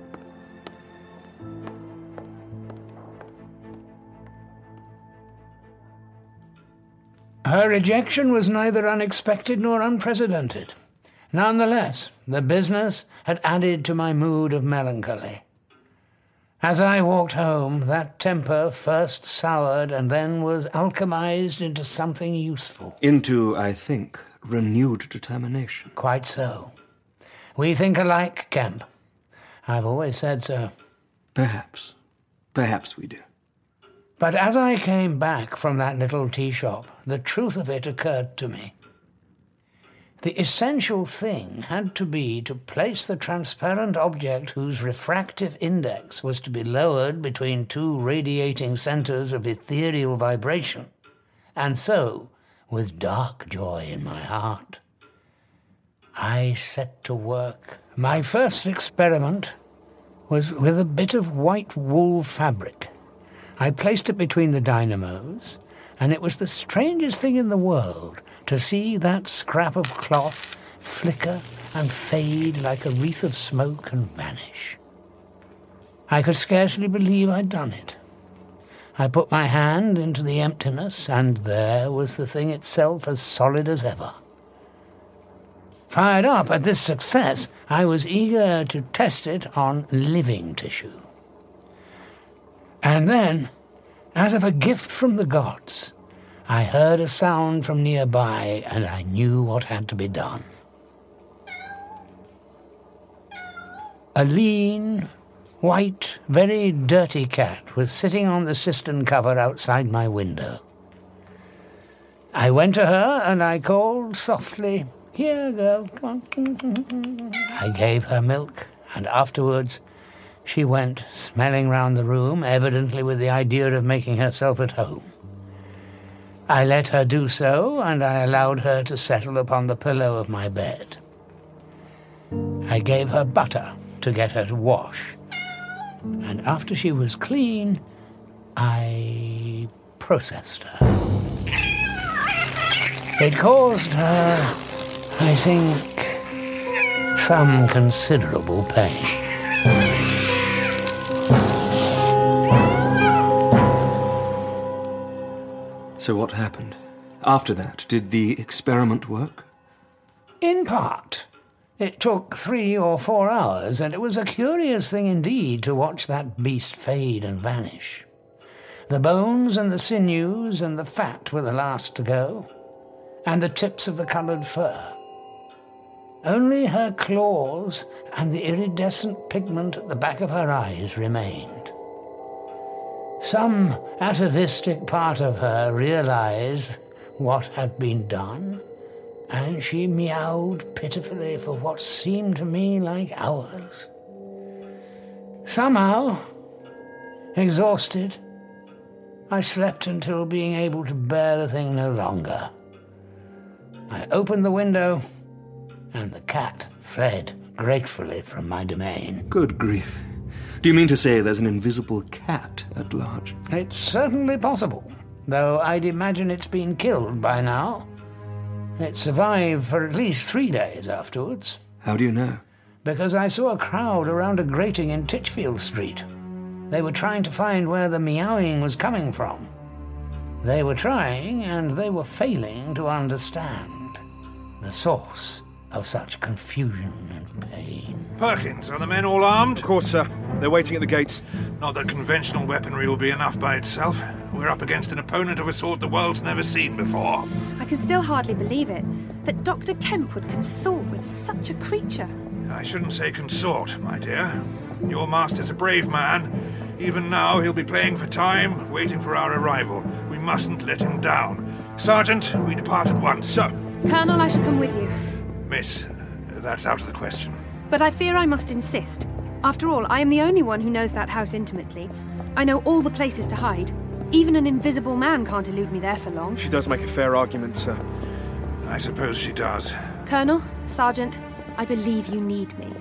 Her rejection was neither unexpected nor unprecedented. Nonetheless, the business had added to my mood of melancholy. As I walked home, that temper first soured and then was alchemized into something useful. Into, I think, renewed determination. Quite so. We think alike, Kemp. I've always said so. Perhaps. Perhaps we do. But as I came back from that little tea shop, the truth of it occurred to me. The essential thing had to be to place the transparent object whose refractive index was to be lowered between two radiating centers of ethereal vibration. And so, with dark joy in my heart, I set to work. My first experiment was with a bit of white wool fabric. I placed it between the dynamos, and it was the strangest thing in the world to see that scrap of cloth flicker and fade like a wreath of smoke and vanish. I could scarcely believe I'd done it. I put my hand into the emptiness, and there was the thing itself as solid as ever. Fired up at this success, I was eager to test it on living tissue. And then, as of a gift from the gods, I heard a sound from nearby, and I knew what had to be done. A lean, white, very dirty cat was sitting on the cistern cover outside my window. I went to her and I called softly, "Here, girl, come on." I gave her milk, and afterwards she went smelling round the room, evidently with the idea of making herself at home. I let her do so, and I allowed her to settle upon the pillow of my bed. I gave her butter to get her to wash, and after she was clean, I processed her. It caused her, I think, some considerable pain. So what happened? After that, did the experiment work? In part. It took 3 or 4 hours, and it was a curious thing indeed to watch that beast fade and vanish. The bones and the sinews and the fat were the last to go, and the tips of the coloured fur. Only her claws and the iridescent pigment at the back of her eyes remained. Some atavistic part of her realized what had been done, and she meowed pitifully for what seemed to me like hours. Somehow, exhausted, I slept until being able to bear the thing no longer. I opened the window, and the cat fled gratefully from my domain. Good grief. Do you mean to say there's an invisible cat at large? It's certainly possible, though I'd imagine it's been killed by now. It survived for at least 3 days afterwards. How do you know? Because I saw a crowd around a grating in Titchfield Street. They were trying to find where the meowing was coming from. They were trying, and they were failing to understand the source of such confusion and pain. Perkins, are the men all armed? Of course, sir. They're waiting at the gates. Not that conventional weaponry will be enough by itself. We're up against an opponent of a sort the world's never seen before. I can still hardly believe it, that Dr. Kemp would consort with such a creature. I shouldn't say consort, my dear. Your master's a brave man. Even now, he'll be playing for time, waiting for our arrival. We mustn't let him down. Sergeant, we depart at once. Sir. Colonel, I shall come with you. Miss, that's out of the question. But I fear I must insist. After all, I am the only one who knows that house intimately. I know all the places to hide. Even an invisible man can't elude me there for long. She does make a fair argument, sir. I suppose she does. Colonel, Sergeant, I believe you need me.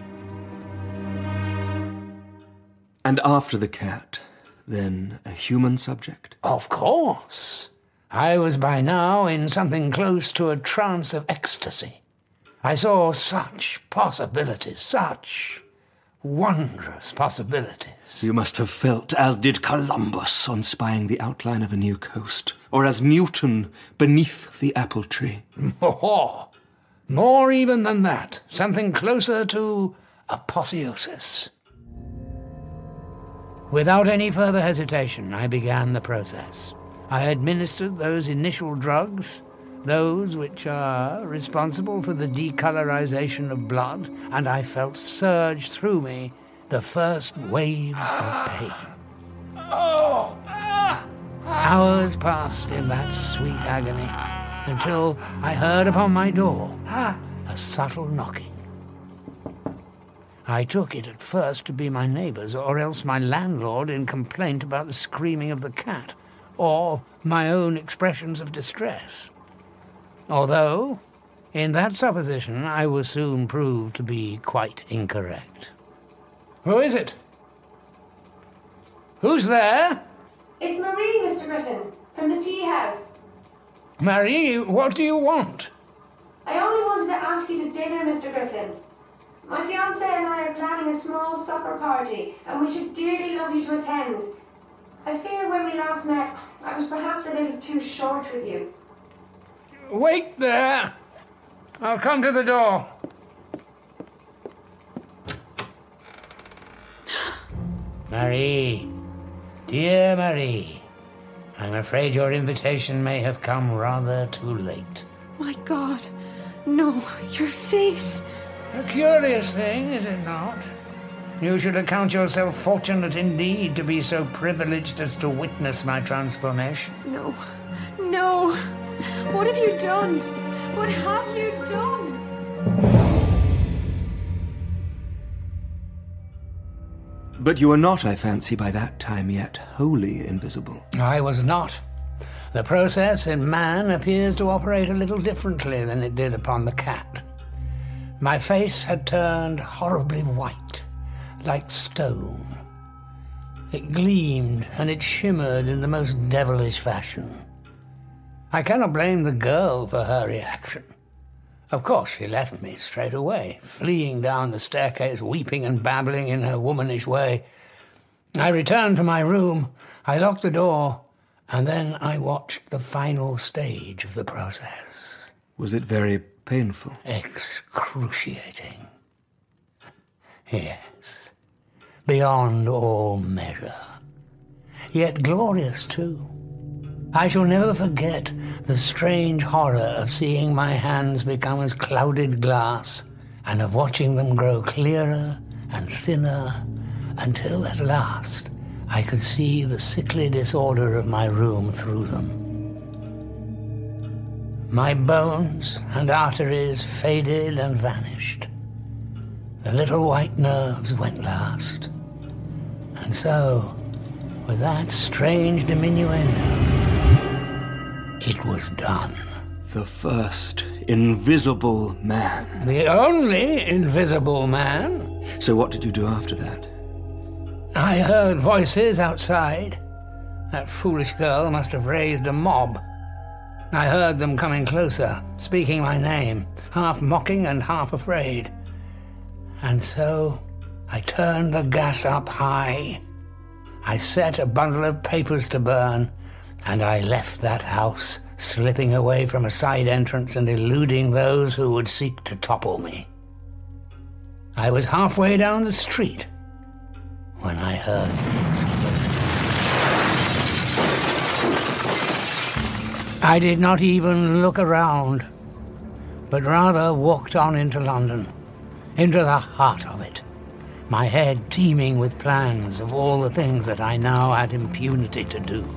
And after the cat, then a human subject? Of course. I was by now in something close to a trance of ecstasy. I saw such possibilities, such wondrous possibilities. You must have felt as did Columbus on spying the outline of a new coast, or as Newton beneath the apple tree. More even than that. Something closer to apotheosis. Without any further hesitation, I began the process. I administered those initial drugs, those which are responsible for the decolorization of blood, and I felt surge through me the first waves of pain. Hours passed in that sweet agony until I heard upon my door a subtle knocking. I took it at first to be my neighbours, or else my landlord in complaint about the screaming of the cat, or my own expressions of distress. Although, in that supposition, I was soon proved to be quite incorrect. Who is it? Who's there? It's Marie, Mr. Griffin, from the tea house. Marie, what do you want? I only wanted to ask you to dinner, Mr. Griffin. My fiancé and I are planning a small supper party, and we should dearly love you to attend. I fear when we last met, I was perhaps a little too short with you. Wait there. I'll come to the door. Marie, dear Marie, I'm afraid your invitation may have come rather too late. My God, no, your face. A curious thing, is it not? You should account yourself fortunate indeed to be so privileged as to witness my transformation. No. What have you done? What have you done? But you were not, I fancy, by that time yet wholly invisible. I was not. The process in man appears to operate a little differently than it did upon the cat. My face had turned horribly white, like stone. It gleamed and it shimmered in the most devilish fashion. I cannot blame the girl for her reaction. Of course, she left me straight away, fleeing down the staircase, weeping and babbling in her womanish way. I returned to my room, I locked the door, and then I watched the final stage of the process. Was it very painful? Excruciating. Yes, beyond all measure. Yet glorious, too. I shall never forget the strange horror of seeing my hands become as clouded glass and of watching them grow clearer and thinner until at last I could see the sickly disorder of my room through them. My bones and arteries faded and vanished. The little white nerves went last. And so, with that strange diminuendo, it was done. The first invisible man. The only invisible man. So what did you do after that? I heard voices outside. That foolish girl must have raised a mob. I heard them coming closer, speaking my name, half mocking and half afraid. And so I turned the gas up high. I set a bundle of papers to burn, and I left that house, slipping away from a side entrance and eluding those who would seek to topple me. I was halfway down the street when I heard the explosion. I did not even look around, but rather walked on into London, into the heart of it, my head teeming with plans of all the things that I now had impunity to do.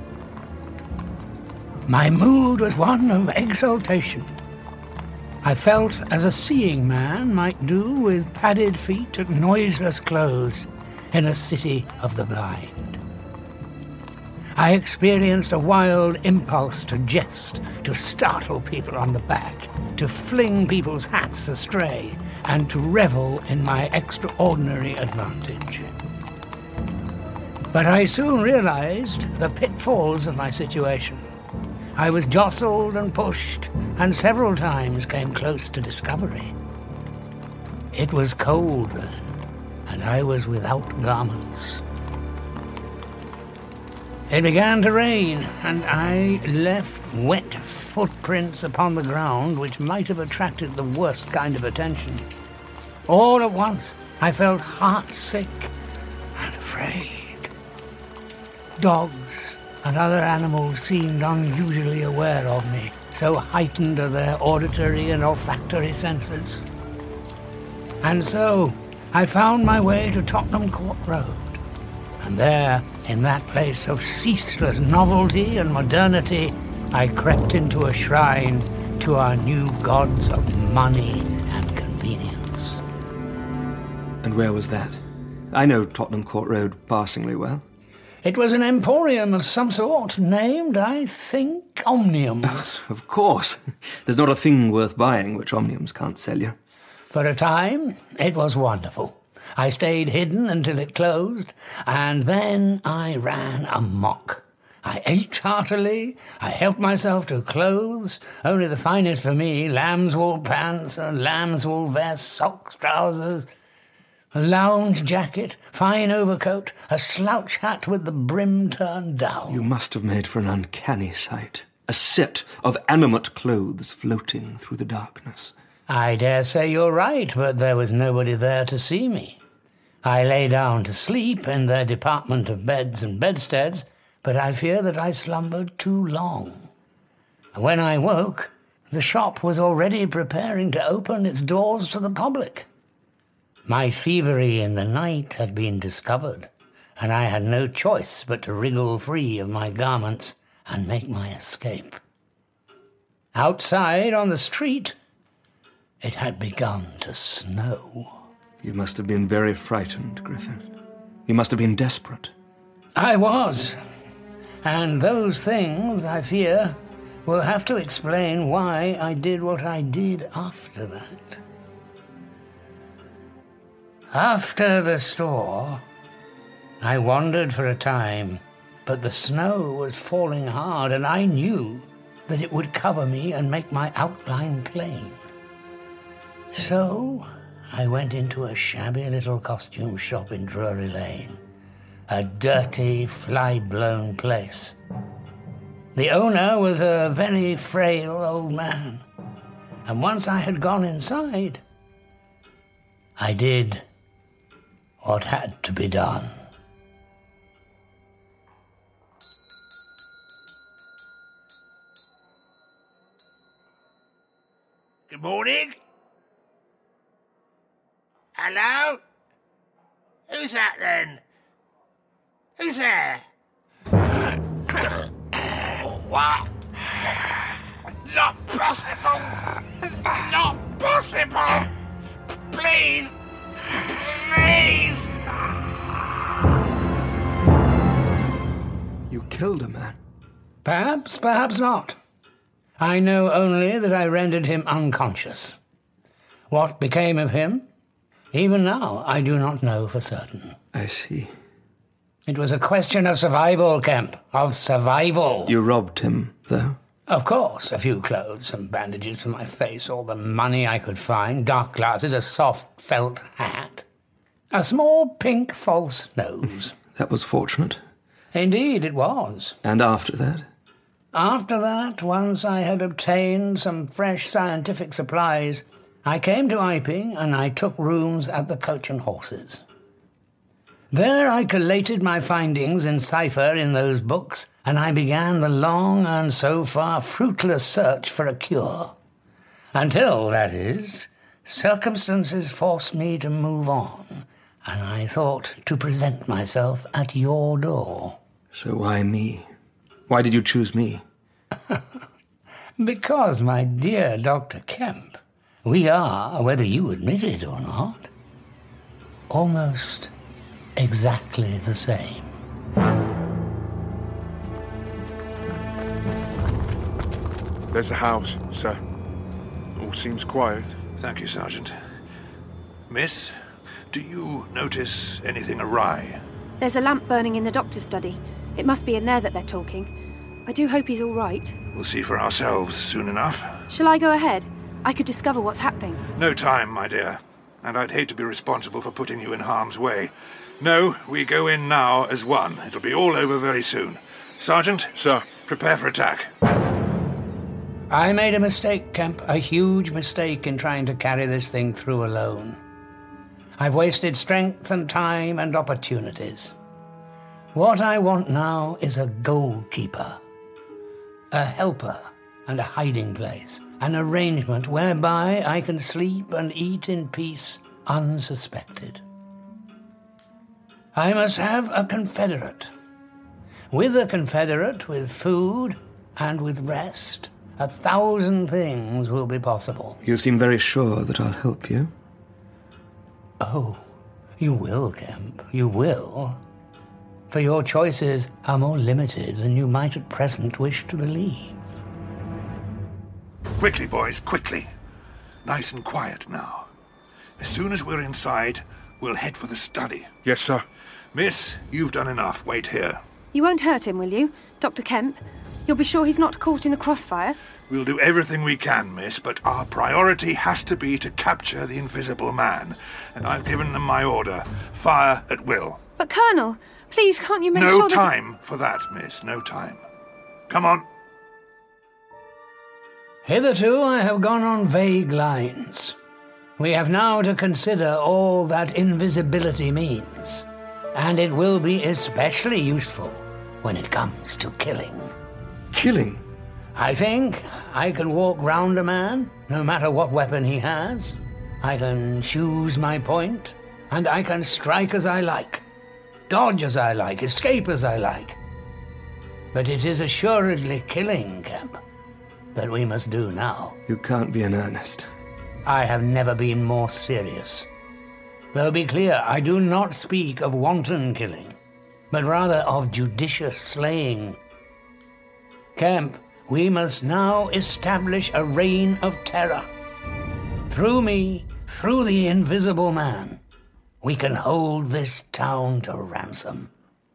My mood was one of exultation. I felt as a seeing man might do with padded feet and noiseless clothes in a city of the blind. I experienced a wild impulse to jest, to startle people on the back, to fling people's hats astray, and to revel in my extraordinary advantage. But I soon realized the pitfalls of my situation. I was jostled and pushed, and several times came close to discovery. It was cold then, and I was without garments. It began to rain, and I left wet footprints upon the ground which might have attracted the worst kind of attention. All at once, I felt heartsick and afraid. Dogs and other animals seemed unusually aware of me, so heightened are their auditory and olfactory senses. And so, I found my way to Tottenham Court Road. And there, in that place of ceaseless novelty and modernity, I crept into a shrine to our new gods of money and convenience. And where was that? I know Tottenham Court Road passingly well. It was an emporium of some sort, named, I think, Omniums. Of course. There's not a thing worth buying which Omniums can't sell you. For a time, it was wonderful. I stayed hidden until it closed, and then I ran amok. I ate heartily, I helped myself to clothes, only the finest for me, lamb's wool pants, a lamb's wool vest, socks, trousers, a lounge jacket, fine overcoat, a slouch hat with the brim turned down. You must have made for an uncanny sight. A set of animate clothes floating through the darkness. I dare say you're right, but there was nobody there to see me. I lay down to sleep in their department of beds and bedsteads, but I fear that I slumbered too long. When I woke, the shop was already preparing to open its doors to the public. My thievery in the night had been discovered, and I had no choice but to wriggle free of my garments and make my escape. Outside on the street, it had begun to snow. You must have been very frightened, Griffin. You must have been desperate. I was. And those things, I fear, will have to explain why I did what I did after that. After the store, I wandered for a time, but the snow was falling hard, and I knew that it would cover me and make my outline plain. So I went into a shabby little costume shop in Drury Lane, a dirty, fly-blown place. The owner was a very frail old man, and once I had gone inside, I did what had to be done. Good morning. Hello? Who's that then? Who's there? What? Not possible! Not possible! Please! Please! You killed a man. Perhaps, perhaps not. I know only that I rendered him unconscious. What became of him? Even now, I do not know for certain. I see. It was a question of survival, Kemp. Of survival. You robbed him, though? Of course. A few clothes, some bandages for my face, all the money I could find, dark glasses, a soft felt hat, a small pink false nose. That was fortunate. Indeed, it was. And after that? After that, once I had obtained some fresh scientific supplies, I came to Iping and I took rooms at the Coach and Horses. There I collated my findings in cipher in those books, and I began the long and so far fruitless search for a cure. Until, that is, circumstances forced me to move on, and I thought to present myself at your door. So why me? Why did you choose me? Because, my dear Dr. Kemp, we are, whether you admit it or not, almost exactly the same. There's the house, sir. All seems quiet. Thank you, Sergeant. Miss, do you notice anything awry? There's a lamp burning in the doctor's study. It must be in there that they're talking. I do hope he's all right. We'll see for ourselves soon enough. Shall I go ahead? I could discover what's happening. No time, my dear. And I'd hate to be responsible for putting you in harm's way. No, we go in now as one. It'll be all over very soon. Sergeant? Sir. Prepare for attack. I made a mistake, Kemp. A huge mistake in trying to carry this thing through alone. I've wasted strength and time and opportunities. What I want now is a goalkeeper. A helper and a hiding place. An arrangement whereby I can sleep and eat in peace unsuspected. I must have a confederate. With a confederate, with food and with rest, 1,000 things will be possible. You seem very sure that I'll help you. Oh, you will, Kemp. You will. For your choices are more limited than you might at present wish to believe. Quickly, boys, quickly. Nice and quiet now. As soon as we're inside, we'll head for the study. Yes, sir. Miss, you've done enough. Wait here. You won't hurt him, will you, Dr. Kemp? You'll be sure he's not caught in the crossfire? We'll do everything we can, miss, but our priority has to be to capture the Invisible Man. And I've given them my order. Fire at will. But, Colonel, please can't you make sure No that... time for that, miss. No time. Come on. Hitherto I have gone on vague lines. We have now to consider all that invisibility means. And it will be especially useful when it comes to killing. Killing? I think I can walk round a man, no matter what weapon he has. I can choose my point, and I can strike as I like. Dodge as I like, escape as I like. But it is assuredly killing, Kemp, that we must do now. You can't be in earnest. I have never been more serious. Though be clear, I do not speak of wanton killing, but rather of judicious slaying. Kemp, we must now establish a reign of terror. Through me, through the Invisible Man, we can hold this town to ransom.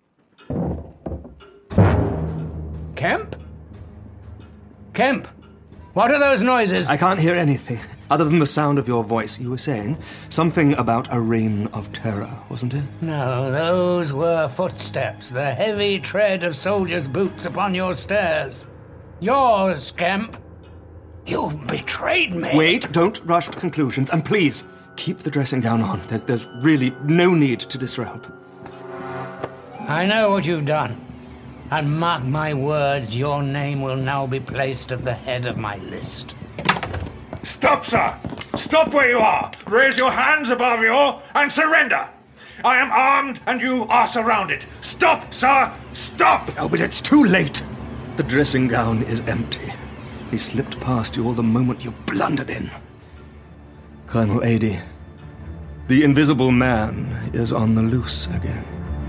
Kemp? Kemp, what are those noises? I can't hear anything, other than the sound of your voice. You were saying something about a reign of terror, wasn't it? No, those were footsteps, the heavy tread of soldiers' boots upon your stairs. Yours, Kemp. You've betrayed me. Wait, don't rush to conclusions, and please, keep the dressing gown on. There's really no need to disrobe. I know what you've done. And mark my words, your name will now be placed at the head of my list. Stop, sir! Stop where you are! Raise your hands above you and surrender! I am armed and you are surrounded. Stop, sir! Stop! Oh, but it's too late. The dressing gown is empty. He slipped past you all the moment you blundered in. Colonel Adie, the Invisible Man is on the loose again.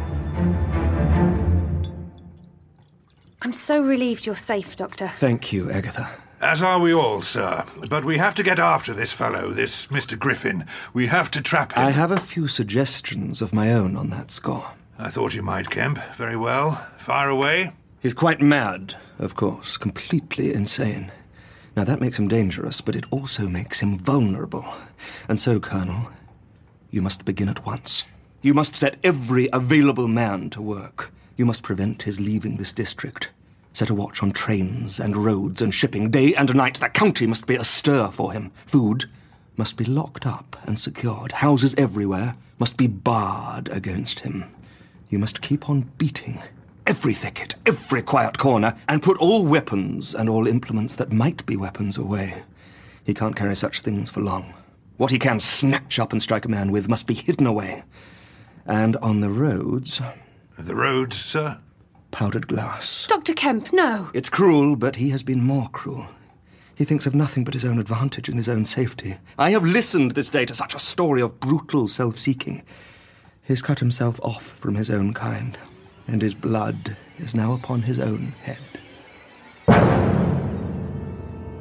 I'm so relieved you're safe, Doctor. Thank you, Agatha. As are we all, sir. But we have to get after this fellow, this Mr. Griffin. We have to trap him. I have a few suggestions of my own on that score. I thought you might, Kemp. Very well. Fire away. He's quite mad, of course, completely insane. Now, that makes him dangerous, but it also makes him vulnerable. And so, Colonel, you must begin at once. You must set every available man to work. You must prevent his leaving this district. Set a watch on trains and roads and shipping. Day and night, the county must be astir for him. Food must be locked up and secured. Houses everywhere must be barred against him. You must keep on beating every thicket, every quiet corner, and put all weapons and all implements that might be weapons away. He can't carry such things for long. What he can snatch up and strike a man with must be hidden away. And on the roads... The roads, sir? Powdered glass. Dr. Kemp, no. It's cruel, but he has been more cruel. He thinks of nothing but his own advantage and his own safety. I have listened this day to such a story of brutal self-seeking. He's cut himself off from his own kind, and his blood is now upon his own head.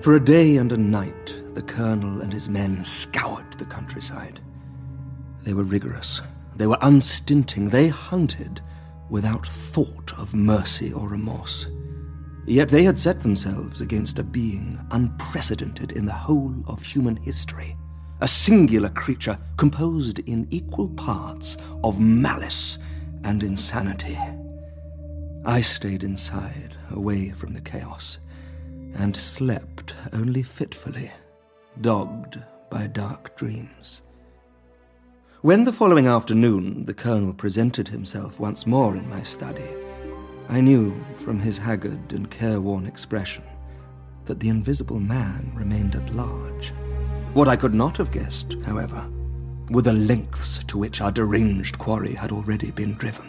For a day and a night, the colonel and his men scoured the countryside. They were rigorous. They were unstinting. They hunted without thought of mercy or remorse. Yet they had set themselves against a being unprecedented in the whole of human history, a singular creature composed in equal parts of malice and insanity. I stayed inside, away from the chaos, and slept only fitfully, dogged by dark dreams. When the following afternoon the colonel presented himself once more in my study, I knew from his haggard and careworn expression that the invisible man remained at large. What I could not have guessed, however, were the lengths to which our deranged quarry had already been driven.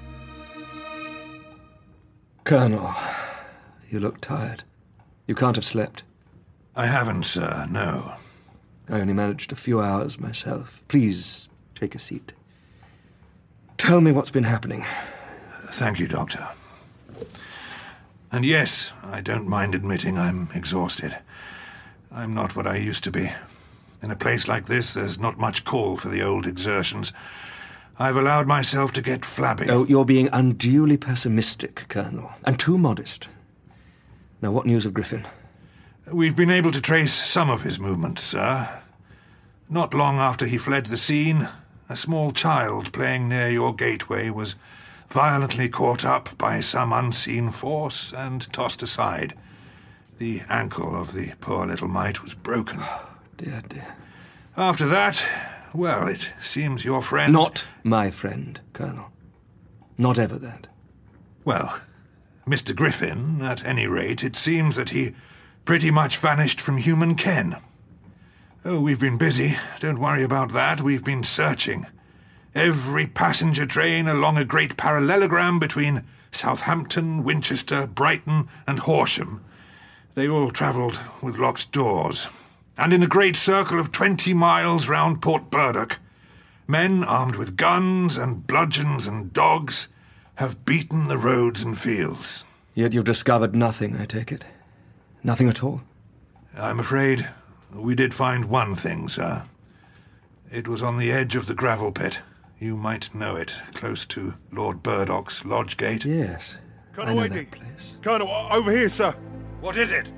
Colonel, you look tired. You can't have slept. I haven't, sir, no. I only managed a few hours myself. Please take a seat. Tell me what's been happening. Thank you, Doctor. And yes, I don't mind admitting I'm exhausted. I'm not what I used to be. In a place like this, there's not much call for the old exertions. I've allowed myself to get flabby. Oh, you're being unduly pessimistic, Colonel, and too modest. Now, what news of Griffin? We've been able to trace some of his movements, sir. Not long after he fled the scene, a small child playing near your gateway was violently caught up by some unseen force and tossed aside. The ankle of the poor little mite was broken. Oh, dear, dear. After that, well, it seems your friend... Not my friend, Colonel. Not ever that. Well, Mr. Griffin, at any rate, it seems that he pretty much vanished from human ken. Oh, we've been busy. Don't worry about that. We've been searching. Every passenger train along a great parallelogram between Southampton, Winchester, Brighton, and Horsham. They all travelled with locked doors. And in a great circle of 20 miles round Port Burdock, men armed with guns and bludgeons and dogs have beaten the roads and fields. Yet you've discovered nothing, I take it? Nothing at all? I'm afraid we did find one thing, sir. It was on the edge of the gravel pit. You might know it, close to Lord Burdock's lodge gate. Yes, Colonel I know Whitey. that place. Colonel, over here, sir. What is it?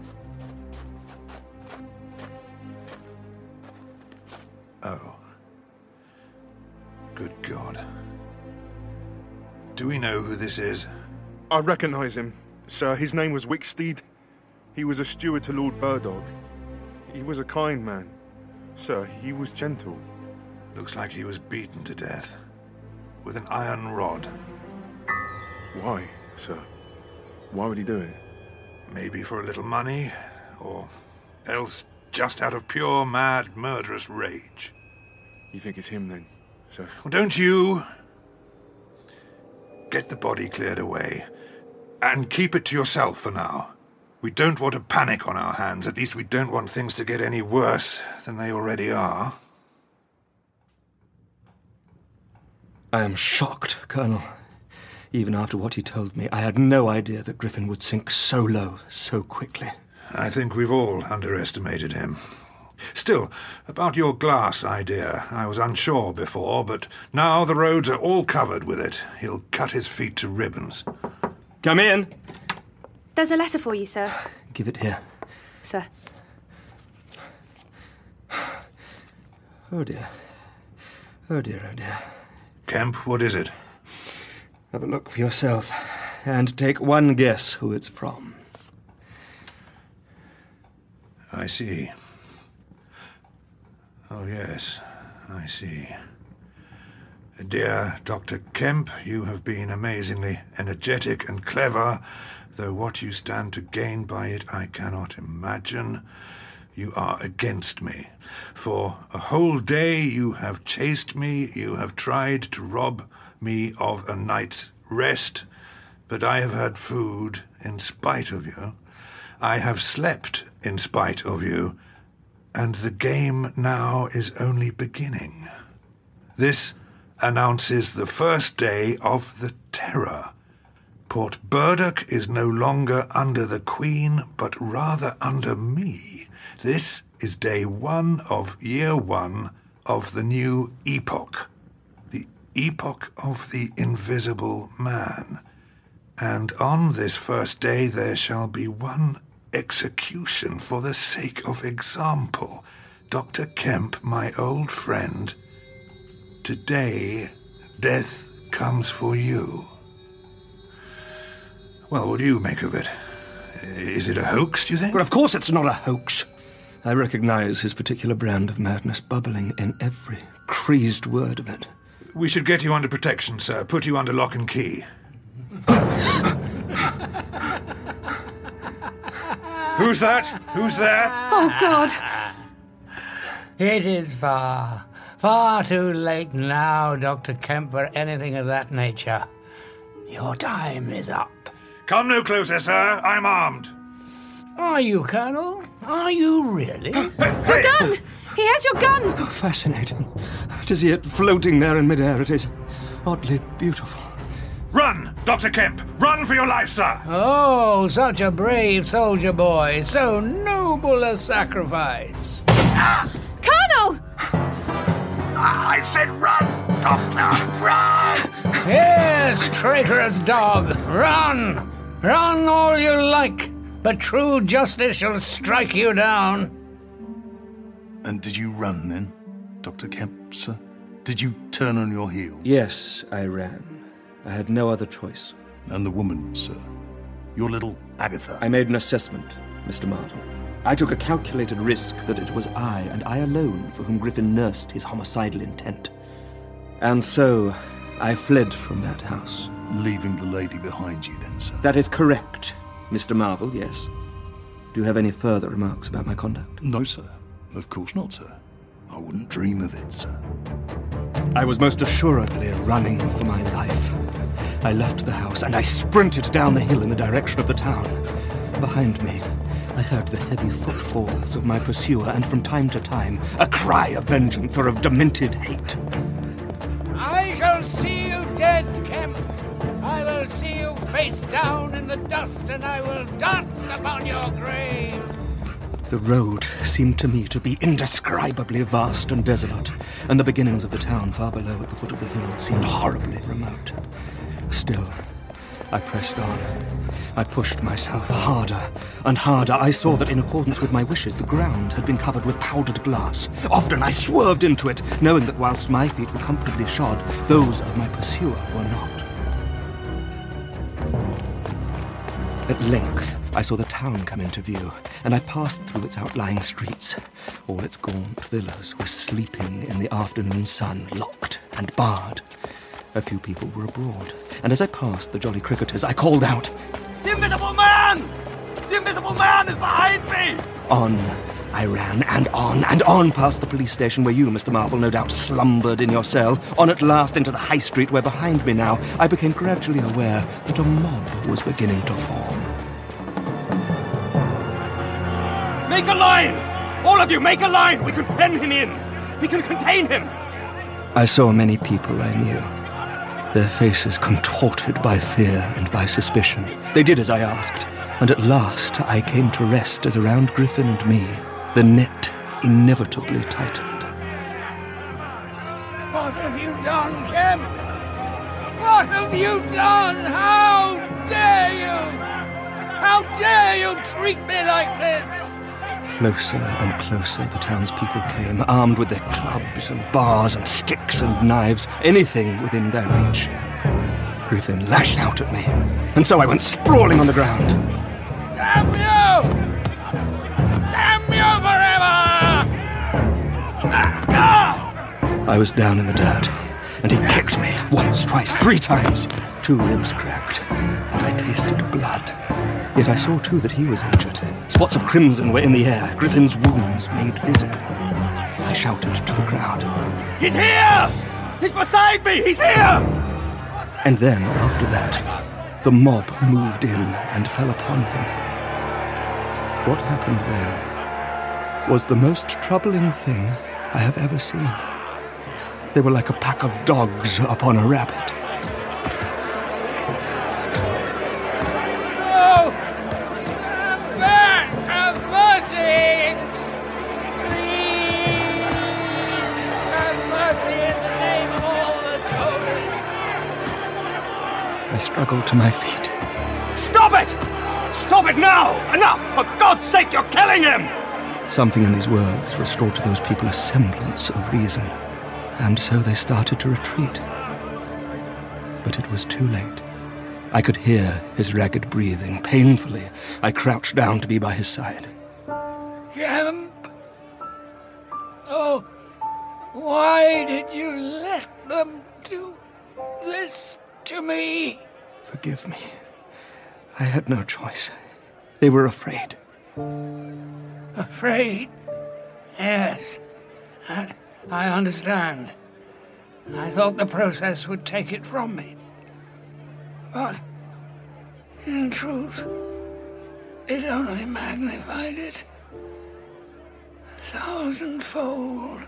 Oh. Good God. Do we know who this is? I recognise him, sir. His name was Wicksteed. He was a steward to Lord Burdock. He was a kind man. Sir, he was gentle. Looks like he was beaten to death. With an iron rod. Why, sir? Why would he do it? Maybe for a little money, or else just out of pure, mad, murderous rage. You think it's him, then, sir? Well, don't you? Get the body cleared away, and keep it to yourself for now. We don't want a panic on our hands. At least we don't want things to get any worse than they already are. I am shocked, Colonel. Even after what he told me, I had no idea that Griffin would sink so low, so quickly. I think we've all underestimated him. Still, about your glass idea, I was unsure before, but now the roads are all covered with it. He'll cut his feet to ribbons. Come in. There's a letter for you, sir. Give it here. Sir. Oh, dear. Oh, dear, oh, dear. Kemp, what is it? Have a look for yourself, and take one guess who it's from. I see. Oh, yes, I see. Dear Dr. Kemp, you have been amazingly energetic and clever, though what you stand to gain by it I cannot imagine. You are against me. For a whole day you have chased me, you have tried to rob me of a night's rest, but I have had food in spite of you. I have slept in spite of you, and the game now is only beginning. This announces the first day of the terror. Port Burdock is no longer under the Queen, but rather under me. This is day 1 of year 1 of the new epoch. The epoch of the Invisible Man. And on this first day there shall be one execution for the sake of example. Dr. Kemp, my old friend, today death comes for you. Well, what do you make of it? Is it a hoax, do you think? Well, of course it's not a hoax. I recognize his particular brand of madness bubbling in every crazed word of it. We should get you under protection, sir. Put you under lock and key. Who's that? Who's there? Oh, God. It is far too late now, Dr. Kemp, for anything of that nature. Your time is up. Come no closer, sir. I'm armed. Are you, Colonel? Are you really? Your gun! He has your gun! Oh, fascinating. To see it floating there in midair, it is oddly beautiful. Run, Dr. Kemp! Run for your life, sir! Oh, such a brave soldier boy. So noble a sacrifice. Colonel! I said run, Doctor! Run! Yes, traitorous dog. Run! Run all you like, but true justice shall strike you down. And did you run then, Dr. Kemp, sir? Did you turn on your heel? Yes, I ran. I had no other choice. And the woman, sir? Your little Agatha? I made an assessment, Mr. Marvel. I took a calculated risk that it was I, and I alone, for whom Griffin nursed his homicidal intent. And so, I fled from that house. Leaving the lady behind you then, sir? That is correct, Mr. Marvel, yes. Do you have any further remarks about my conduct? No, sir. Of course not, sir. I wouldn't dream of it, sir. I was most assuredly running for my life. I left the house and I sprinted down the hill in the direction of the town. Behind me, I heard the heavy footfalls of my pursuer, and from time to time, a cry of vengeance or of demented hate. I shall see you dead, Kemp. I will see you face down in the dust, and I will dance upon your grave. The road seemed to me to be indescribably vast and desolate, and the beginnings of the town far below at the foot of the hill seemed horribly remote. Still, I pressed on. I pushed myself harder and harder. I saw that in accordance with my wishes, the ground had been covered with powdered glass. Often I swerved into it, knowing that whilst my feet were comfortably shod, those of my pursuer were not. At length, I saw the town come into view, and I passed through its outlying streets. All its gaunt villas were sleeping in the afternoon sun, locked and barred. A few people were abroad, and as I passed the Jolly Cricketers, I called out, "The Invisible Man! The Invisible Man is behind me!" On I ran, and on past the police station where you, Mr. Marvel, no doubt slumbered in your cell, on at last into the High Street where behind me now I became gradually aware that a mob was beginning to form. Make a line! All of you, make a line! We can pen him in! We can contain him! I saw many people I knew, their faces contorted by fear and by suspicion. They did as I asked, and at last I came to rest as around Griffin and me the net inevitably tightened. What have you done, Kemp? What have you done? How dare you? How dare you treat me like this? Closer and closer the townspeople came, armed with their clubs and bars and sticks and knives, anything within their reach. Griffin lashed out at me, and so I went sprawling on the ground. Damn you! Damn you forever! I was down in the dirt, and he kicked me once, twice, 3 times. 2 ribs cracked, and I tasted blood. Yet I saw too that he was injured. Spots of crimson were in the air, Griffin's wounds made visible. I shouted to the crowd, "He's here! He's beside me! He's here!" And then, after that, the mob moved in and fell upon him. What happened then was the most troubling thing I have ever seen. They were like a pack of dogs upon a rabbit. I struggled to my feet. Stop it! Stop it now! Enough! For God's sake, you're killing him! Something in these words restored to those people a semblance of reason, and so they started to retreat. But it was too late. I could hear his ragged breathing. Painfully, I crouched down to be by his side. Kemp! Oh, why did you let them do this to me? Forgive me. I had no choice. They were afraid. Afraid? Yes. I understand. I thought the process would take it from me. But, in truth, it only magnified it 1,000-fold.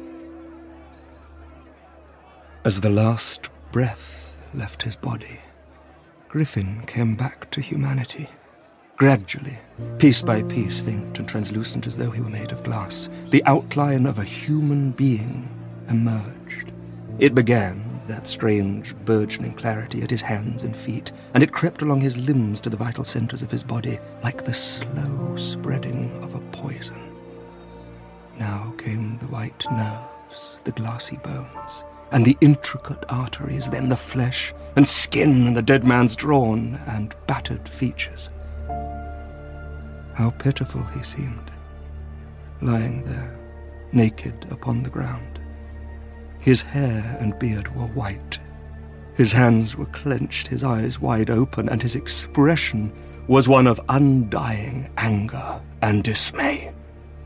As the last breath left his body, Griffin came back to humanity. Gradually, piece by piece, faint and translucent as though he were made of glass, the outline of a human being emerged. It began, that strange, burgeoning clarity, at his hands and feet, and it crept along his limbs to the vital centres of his body like the slow spreading of a poison. Now came the white nerves, the glassy bones, and the intricate arteries, then the flesh and skin and the dead man's drawn and battered features. How pitiful he seemed, lying there, naked upon the ground. His hair and beard were white. His hands were clenched, his eyes wide open, and his expression was one of undying anger and dismay.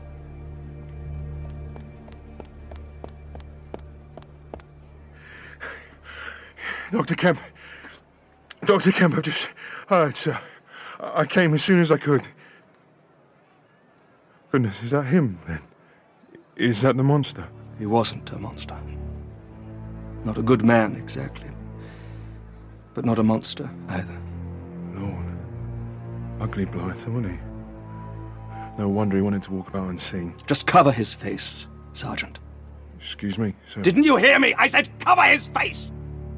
Dr. Kemp, I've just heard, sir. I came as soon as I could. Goodness, is that him, then? Is that the monster? He wasn't a monster. Not a good man, exactly. But not a monster, either. Lord. Ugly blighter, wasn't he? No wonder he wanted to walk about unseen. Just cover his face, Sergeant. Excuse me, sir. Didn't you hear me? I said cover his face!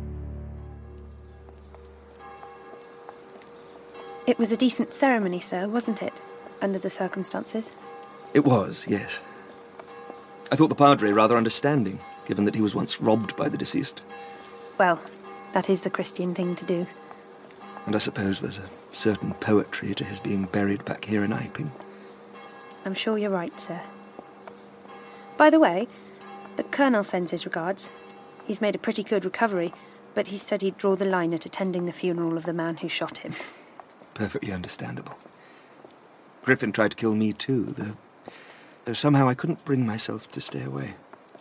It was a decent ceremony, sir, wasn't it? Under the circumstances. It was, yes. I thought the Padre rather understanding, given that he was once robbed by the deceased. Well, that is the Christian thing to do. And I suppose there's a certain poetry to his being buried back here in Iping. I'm sure you're right, sir. By the way, the Colonel sends his regards. He's made a pretty good recovery, but he said he'd draw the line at attending the funeral of the man who shot him. Perfectly understandable. Griffin tried to kill me too, though somehow I couldn't bring myself to stay away.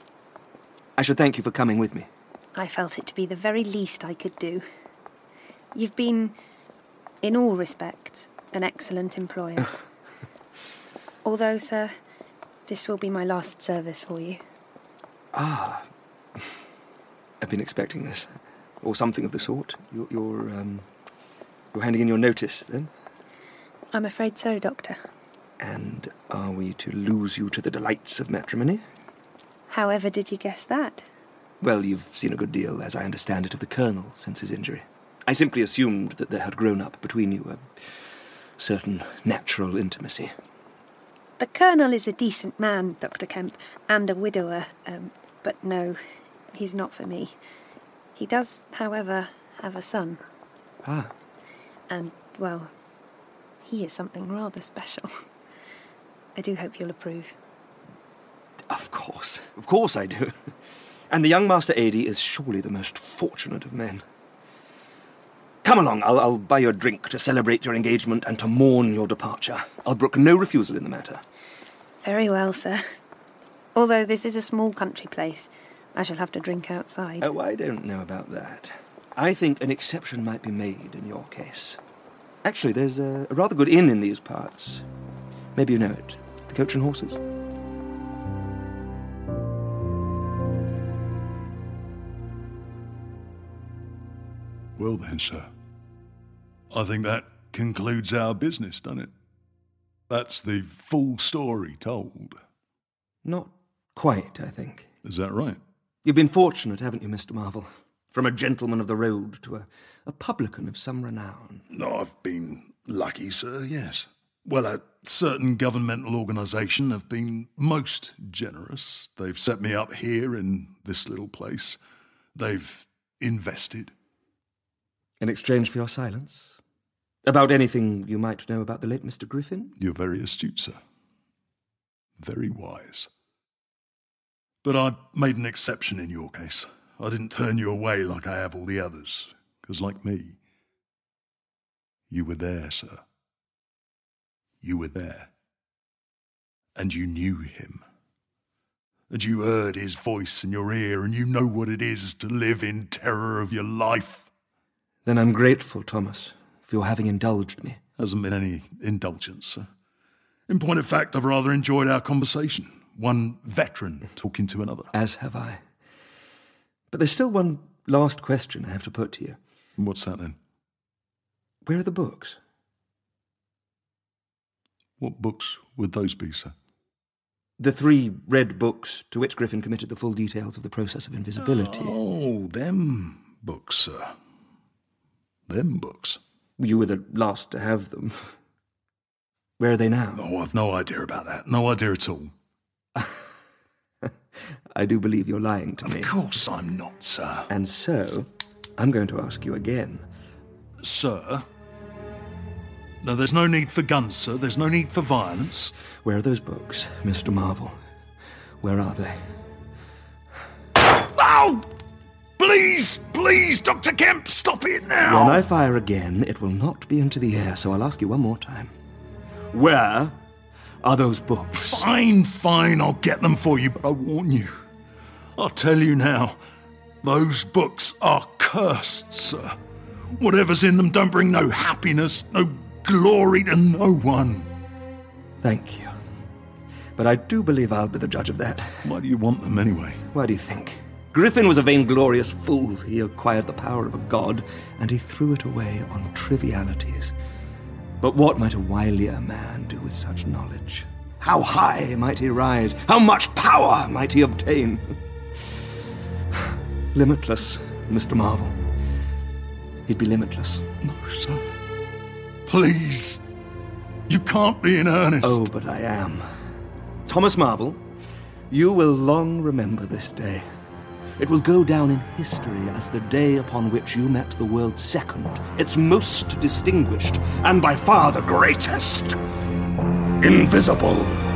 I should thank you for coming with me. I felt it to be the very least I could do. You've been, in all respects, an excellent employer. Although, sir, this will be my last service for you. Ah. I've been expecting this. Or something of the sort. You're handing in your notice, then? I'm afraid so, Doctor. And are we to lose you to the delights of matrimony? However did you guess that? Well, you've seen a good deal, as I understand it, of the Colonel since his injury. I simply assumed that there had grown up between you a certain natural intimacy. The Colonel is a decent man, Dr. Kemp, and a widower, but no, he's not for me. He does, however, have a son. Ah. And, well, he is something rather special. I do hope you'll approve. Of course I do. And the young Master Adie is surely the most fortunate of men. Come along, I'll buy you a drink to celebrate your engagement and to mourn your departure. I'll brook no refusal in the matter. Very well, sir. Although this is a small country place, I shall have to drink outside. Oh, I don't know about that. I think an exception might be made in your case. Actually, there's a rather good inn in these parts. Maybe you know it. The Coach and Horses. Well then, sir. I think that concludes our business, doesn't it? That's the full story told. Not quite, I think. Is that right? You've been fortunate, haven't you, Mr. Marvel? From a gentleman of the road to a publican of some renown. No, I've been lucky, sir, yes. Well, a certain governmental organisation have been most generous. They've set me up here in this little place. They've invested. In exchange for your silence? About anything you might know about the late Mr. Griffin? You're very astute, sir. Very wise. But I made an exception in your case. I didn't turn you away like I have all the others. Because like me, you were there, sir. You were there. And you knew him. And you heard his voice in your ear, and you know what it is to live in terror of your life. Then I'm grateful, Thomas, for your having indulged me. Hasn't been any indulgence, sir. In point of fact, I've rather enjoyed our conversation. One veteran talking to another. As have I. But there's still one last question I have to put to you. What's that then? Where are the books? What books would those be, sir? The 3 red books to which Griffin committed the full details of the process of invisibility. Oh, them books, sir. Them books. You were the last to have them. Where are they now? Oh, I've no idea about that. No idea at all. I do believe you're lying to me. Of course I'm not, sir. And so, I'm going to ask you again. Sir? No, there's no need for guns, sir. There's no need for violence. Where are those books, Mr. Marvel? Where are they? Ow! Please, please, Dr. Kemp, stop it now! When I fire again, it will not be into the air, so I'll ask you one more time. Where are those books? Fine, I'll get them for you, but I warn you. I'll tell you now, those books are cursed, sir. Whatever's in them don't bring no happiness, no glory to no one. Thank you. But I do believe I'll be the judge of that. Why do you want them anyway? Why do you think? Griffin was a vainglorious fool. He acquired the power of a god, and he threw it away on trivialities. But what might a wilier man do with such knowledge? How high might he rise? How much power might he obtain? Limitless, Mr. Marvel. He'd be limitless. No, sir. Please. You can't be in earnest. Oh, but I am. Thomas Marvel, you will long remember this day. It will go down in history as the day upon which you met the world's second, its most distinguished, and by far the greatest, invisible